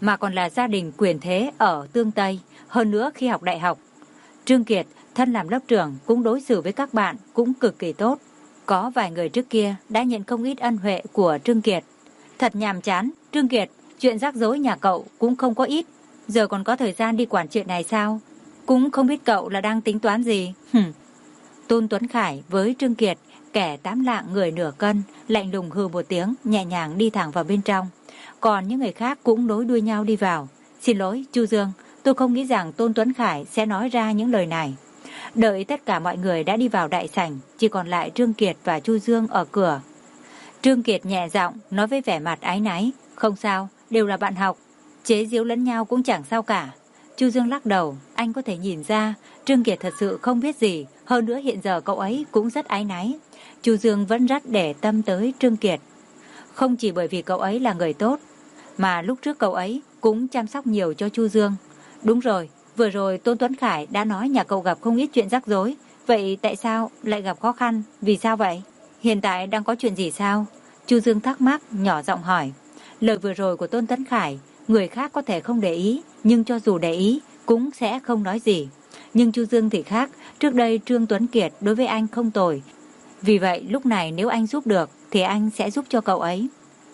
mà còn là gia đình quyền thế ở Tương Tây. Hơn nữa khi học đại học, Trương Kiệt thân làm lớp trưởng cũng đối xử với các bạn cũng cực kỳ tốt. Có vài người trước kia đã nhận không ít ân huệ của Trương Kiệt. Thật nhàm chán, Trương Kiệt, chuyện rắc rối nhà cậu cũng không có ít. Giờ còn có thời gian đi quản chuyện này sao? Cũng không biết cậu là đang tính toán gì. Hừm. Tôn Tuấn Khải với Trương Kiệt, kẻ tám lạng người nửa cân, lạnh lùng hừ một tiếng, nhẹ nhàng đi thẳng vào bên trong. Còn những người khác cũng nối đuôi nhau đi vào. Xin lỗi, Chu Dương, tôi không nghĩ rằng Tôn Tuấn Khải sẽ nói ra những lời này. Đợi tất cả mọi người đã đi vào đại sảnh, chỉ còn lại Trương Kiệt và Chu Dương ở cửa. Trương Kiệt nhẹ giọng nói với vẻ mặt áy náy, không sao, đều là bạn học, chế giễu lẫn nhau cũng chẳng sao cả. Chu Dương lắc đầu, anh có thể nhìn ra Trương Kiệt thật sự không biết gì, hơn nữa hiện giờ cậu ấy cũng rất áy náy. Chu Dương vẫn rất để tâm tới Trương Kiệt, không chỉ bởi vì cậu ấy là người tốt, mà lúc trước cậu ấy cũng chăm sóc nhiều cho Chu Dương. Đúng rồi, vừa rồi Tôn Tuấn Khải đã nói nhà cậu gặp không ít chuyện rắc rối, vậy tại sao lại gặp khó khăn, vì sao vậy? Hiện tại đang có chuyện gì sao? Chu Dương thắc mắc, nhỏ giọng hỏi. Lời vừa rồi của Tôn Tuấn Khải, người khác có thể không để ý, nhưng cho dù để ý, cũng sẽ không nói gì. Nhưng Chu Dương thì khác, trước đây Trương Tuấn Kiệt đối với anh không tồi. Vì vậy lúc này nếu anh giúp được, thì anh sẽ giúp cho cậu ấy.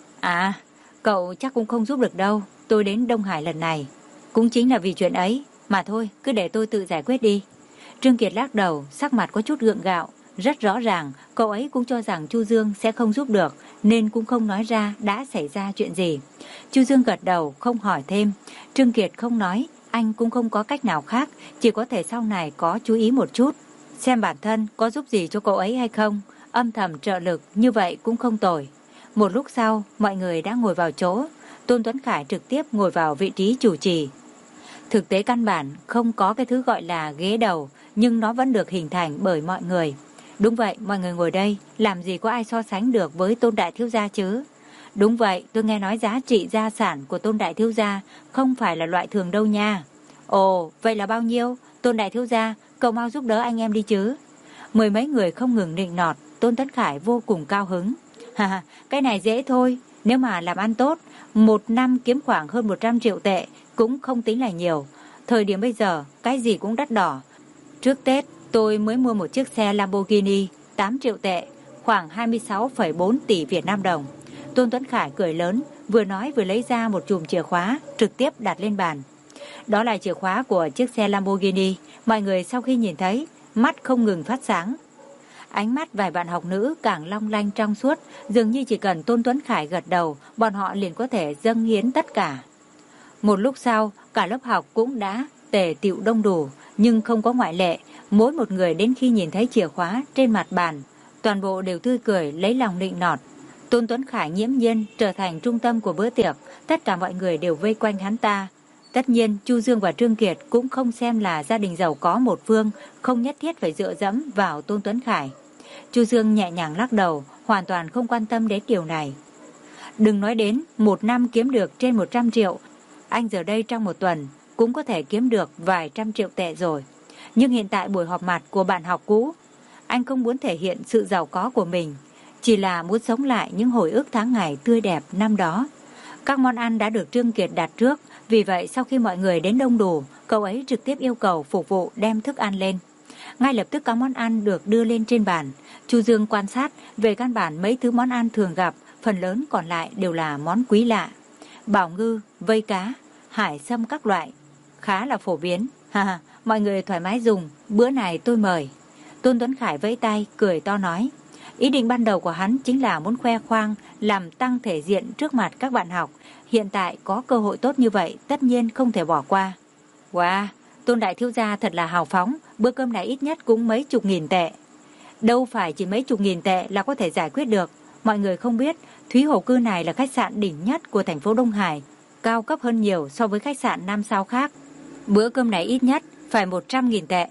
À, cậu chắc cũng không giúp được đâu, tôi đến Đông Hải lần này cũng chính là vì chuyện ấy, mà thôi, cứ để tôi tự giải quyết đi. Trương Kiệt lắc đầu, sắc mặt có chút gượng gạo. Rất rõ ràng, cậu ấy cũng cho rằng Chu Dương sẽ không giúp được, nên cũng không nói ra đã xảy ra chuyện gì. Chu Dương gật đầu, không hỏi thêm. Trương Kiệt không nói, anh cũng không có cách nào khác, chỉ có thể sau này có chú ý một chút, xem bản thân có giúp gì cho cậu ấy hay không, âm thầm trợ lực, như vậy cũng không tồi. Một lúc sau, mọi người đã ngồi vào chỗ, Tôn Tuấn Khải trực tiếp ngồi vào vị trí chủ trì. Thực tế căn bản không có cái thứ gọi là ghế đầu, nhưng nó vẫn được hình thành bởi mọi người. Đúng vậy, mọi người ngồi đây, làm gì có ai so sánh được với Tôn Đại Thiếu Gia chứ? Đúng vậy, tôi nghe nói giá trị gia sản của Tôn Đại Thiếu Gia không phải là loại thường đâu nha. Ồ, vậy là bao nhiêu? Tôn Đại Thiếu Gia, cậu mau giúp đỡ anh em đi chứ. Mười mấy người không ngừng nịnh nọt, Tôn Tuấn Khải vô cùng cao hứng. Ha ha, cái này dễ thôi, nếu mà làm ăn tốt, một năm kiếm khoảng hơn một trăm triệu tệ cũng không tính là nhiều. Thời điểm bây giờ, cái gì cũng đắt đỏ. Trước Tết, tôi mới mua một chiếc xe Lamborghini, tám triệu tệ, khoảng hai mươi sáu phẩy bốn tỷ Việt Nam đồng. Tôn Tuấn Khải cười lớn, vừa nói vừa lấy ra một chùm chìa khóa, trực tiếp đặt lên bàn. Đó là chìa khóa của chiếc xe Lamborghini. Mọi người sau khi nhìn thấy, mắt không ngừng phát sáng. Ánh mắt vài bạn học nữ càng long lanh trong suốt, dường như chỉ cần Tôn Tuấn Khải gật đầu, bọn họ liền có thể dâng hiến tất cả. Một lúc sau, cả lớp học cũng đã tề tựu đông đủ, nhưng không có ngoại lệ. Mỗi một người đến khi nhìn thấy chìa khóa trên mặt bàn, toàn bộ đều tươi cười, lấy lòng nịnh nọt. Tôn Tuấn Khải nghiễm nhiên trở thành trung tâm của bữa tiệc, tất cả mọi người đều vây quanh hắn ta. Tất nhiên, Chu Dương và Trương Kiệt cũng không xem là gia đình giàu có một phương, không nhất thiết phải dựa dẫm vào Tôn Tuấn Khải. Chu Dương nhẹ nhàng lắc đầu, hoàn toàn không quan tâm đến điều này. Đừng nói đến một năm kiếm được trên một trăm triệu, anh giờ đây trong một tuần cũng có thể kiếm được vài trăm triệu tệ rồi. Nhưng hiện tại buổi họp mặt của bạn học cũ, anh không muốn thể hiện sự giàu có của mình, chỉ là muốn sống lại những hồi ức tháng ngày tươi đẹp năm đó. Các món ăn đã được Trương Kiệt đặt trước, vì vậy sau khi mọi người đến đông đủ, cậu ấy trực tiếp yêu cầu phục vụ đem thức ăn lên. Ngay lập tức các món ăn được đưa lên trên bàn. Chu Dương quan sát, về căn bản mấy thứ món ăn thường gặp, phần lớn còn lại đều là món quý lạ. Bảo ngư, vây cá, hải sâm các loại, khá là phổ biến. Ha ha, mọi người thoải mái dùng, bữa này tôi mời. Tôn Tuấn Khải vẫy tay, cười to nói. Ý định ban đầu của hắn chính là muốn khoe khoang, làm tăng thể diện trước mặt các bạn học. Hiện tại có cơ hội tốt như vậy, tất nhiên không thể bỏ qua. Wow, Tôn Đại Thiếu Gia thật là hào phóng, bữa cơm này ít nhất cũng mấy chục nghìn tệ. Đâu phải chỉ mấy chục nghìn tệ là có thể giải quyết được. Mọi người không biết, Thúy Hồ Cư này là khách sạn đỉnh nhất của thành phố Đông Hải, cao cấp hơn nhiều so với khách sạn năm sao khác. Bữa cơm này ít nhất phải một trăm nghìn tệ.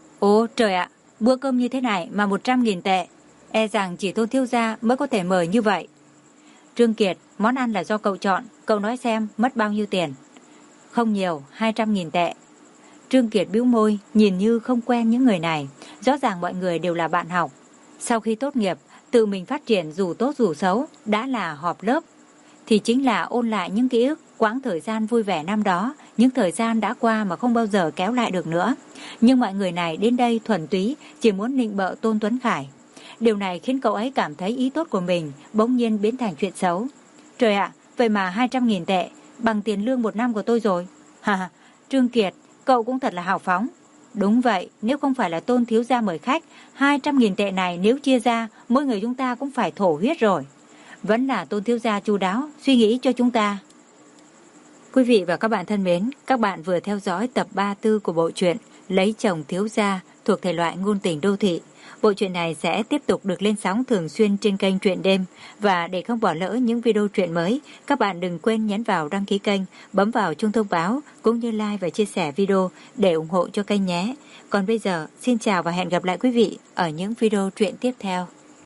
Ồ trời ạ, bữa cơm như thế này mà một trăm nghìn tệ, e rằng chỉ Tôn Thiếu Gia mới có thể mời như vậy. Trương Kiệt, món ăn là do cậu chọn, cậu nói xem mất bao nhiêu tiền. Không nhiều, hai trăm nghìn tệ. Trương Kiệt bĩu môi, nhìn như không quen những người này. Rõ ràng mọi người đều là bạn học. Sau khi tốt nghiệp, tự mình phát triển dù tốt dù xấu, đã là họp lớp, thì chính là ôn lại những ký ức quãng thời gian vui vẻ năm đó, những thời gian đã qua mà không bao giờ kéo lại được nữa. Nhưng mọi người này đến đây thuần túy chỉ muốn nịnh bợ Tôn Tuấn Khải. Điều này khiến cậu ấy cảm thấy ý tốt của mình bỗng nhiên biến thành chuyện xấu. Trời ạ, vậy mà hai trăm nghìn tệ bằng tiền lương một năm của tôi rồi. Ha ha, Trương Kiệt, cậu cũng thật là hào phóng. Đúng vậy, nếu không phải là Tôn thiếu gia mời khách, hai trăm nghìn tệ này nếu chia ra, mỗi người chúng ta cũng phải thổ huyết rồi. Vẫn là Tôn thiếu gia chu đáo, suy nghĩ cho chúng ta. Quý vị và các bạn thân mến, các bạn vừa theo dõi tập ba mươi tư của bộ truyện Lấy chồng thiếu gia thuộc thể loại ngôn tình đô thị. Bộ truyện này sẽ tiếp tục được lên sóng thường xuyên trên kênh Truyện Đêm. Và để không bỏ lỡ những video truyện mới, các bạn đừng quên nhấn vào đăng ký kênh, bấm vào chuông thông báo, cũng như like và chia sẻ video để ủng hộ cho kênh nhé. Còn bây giờ, xin chào và hẹn gặp lại quý vị ở những video truyện tiếp theo.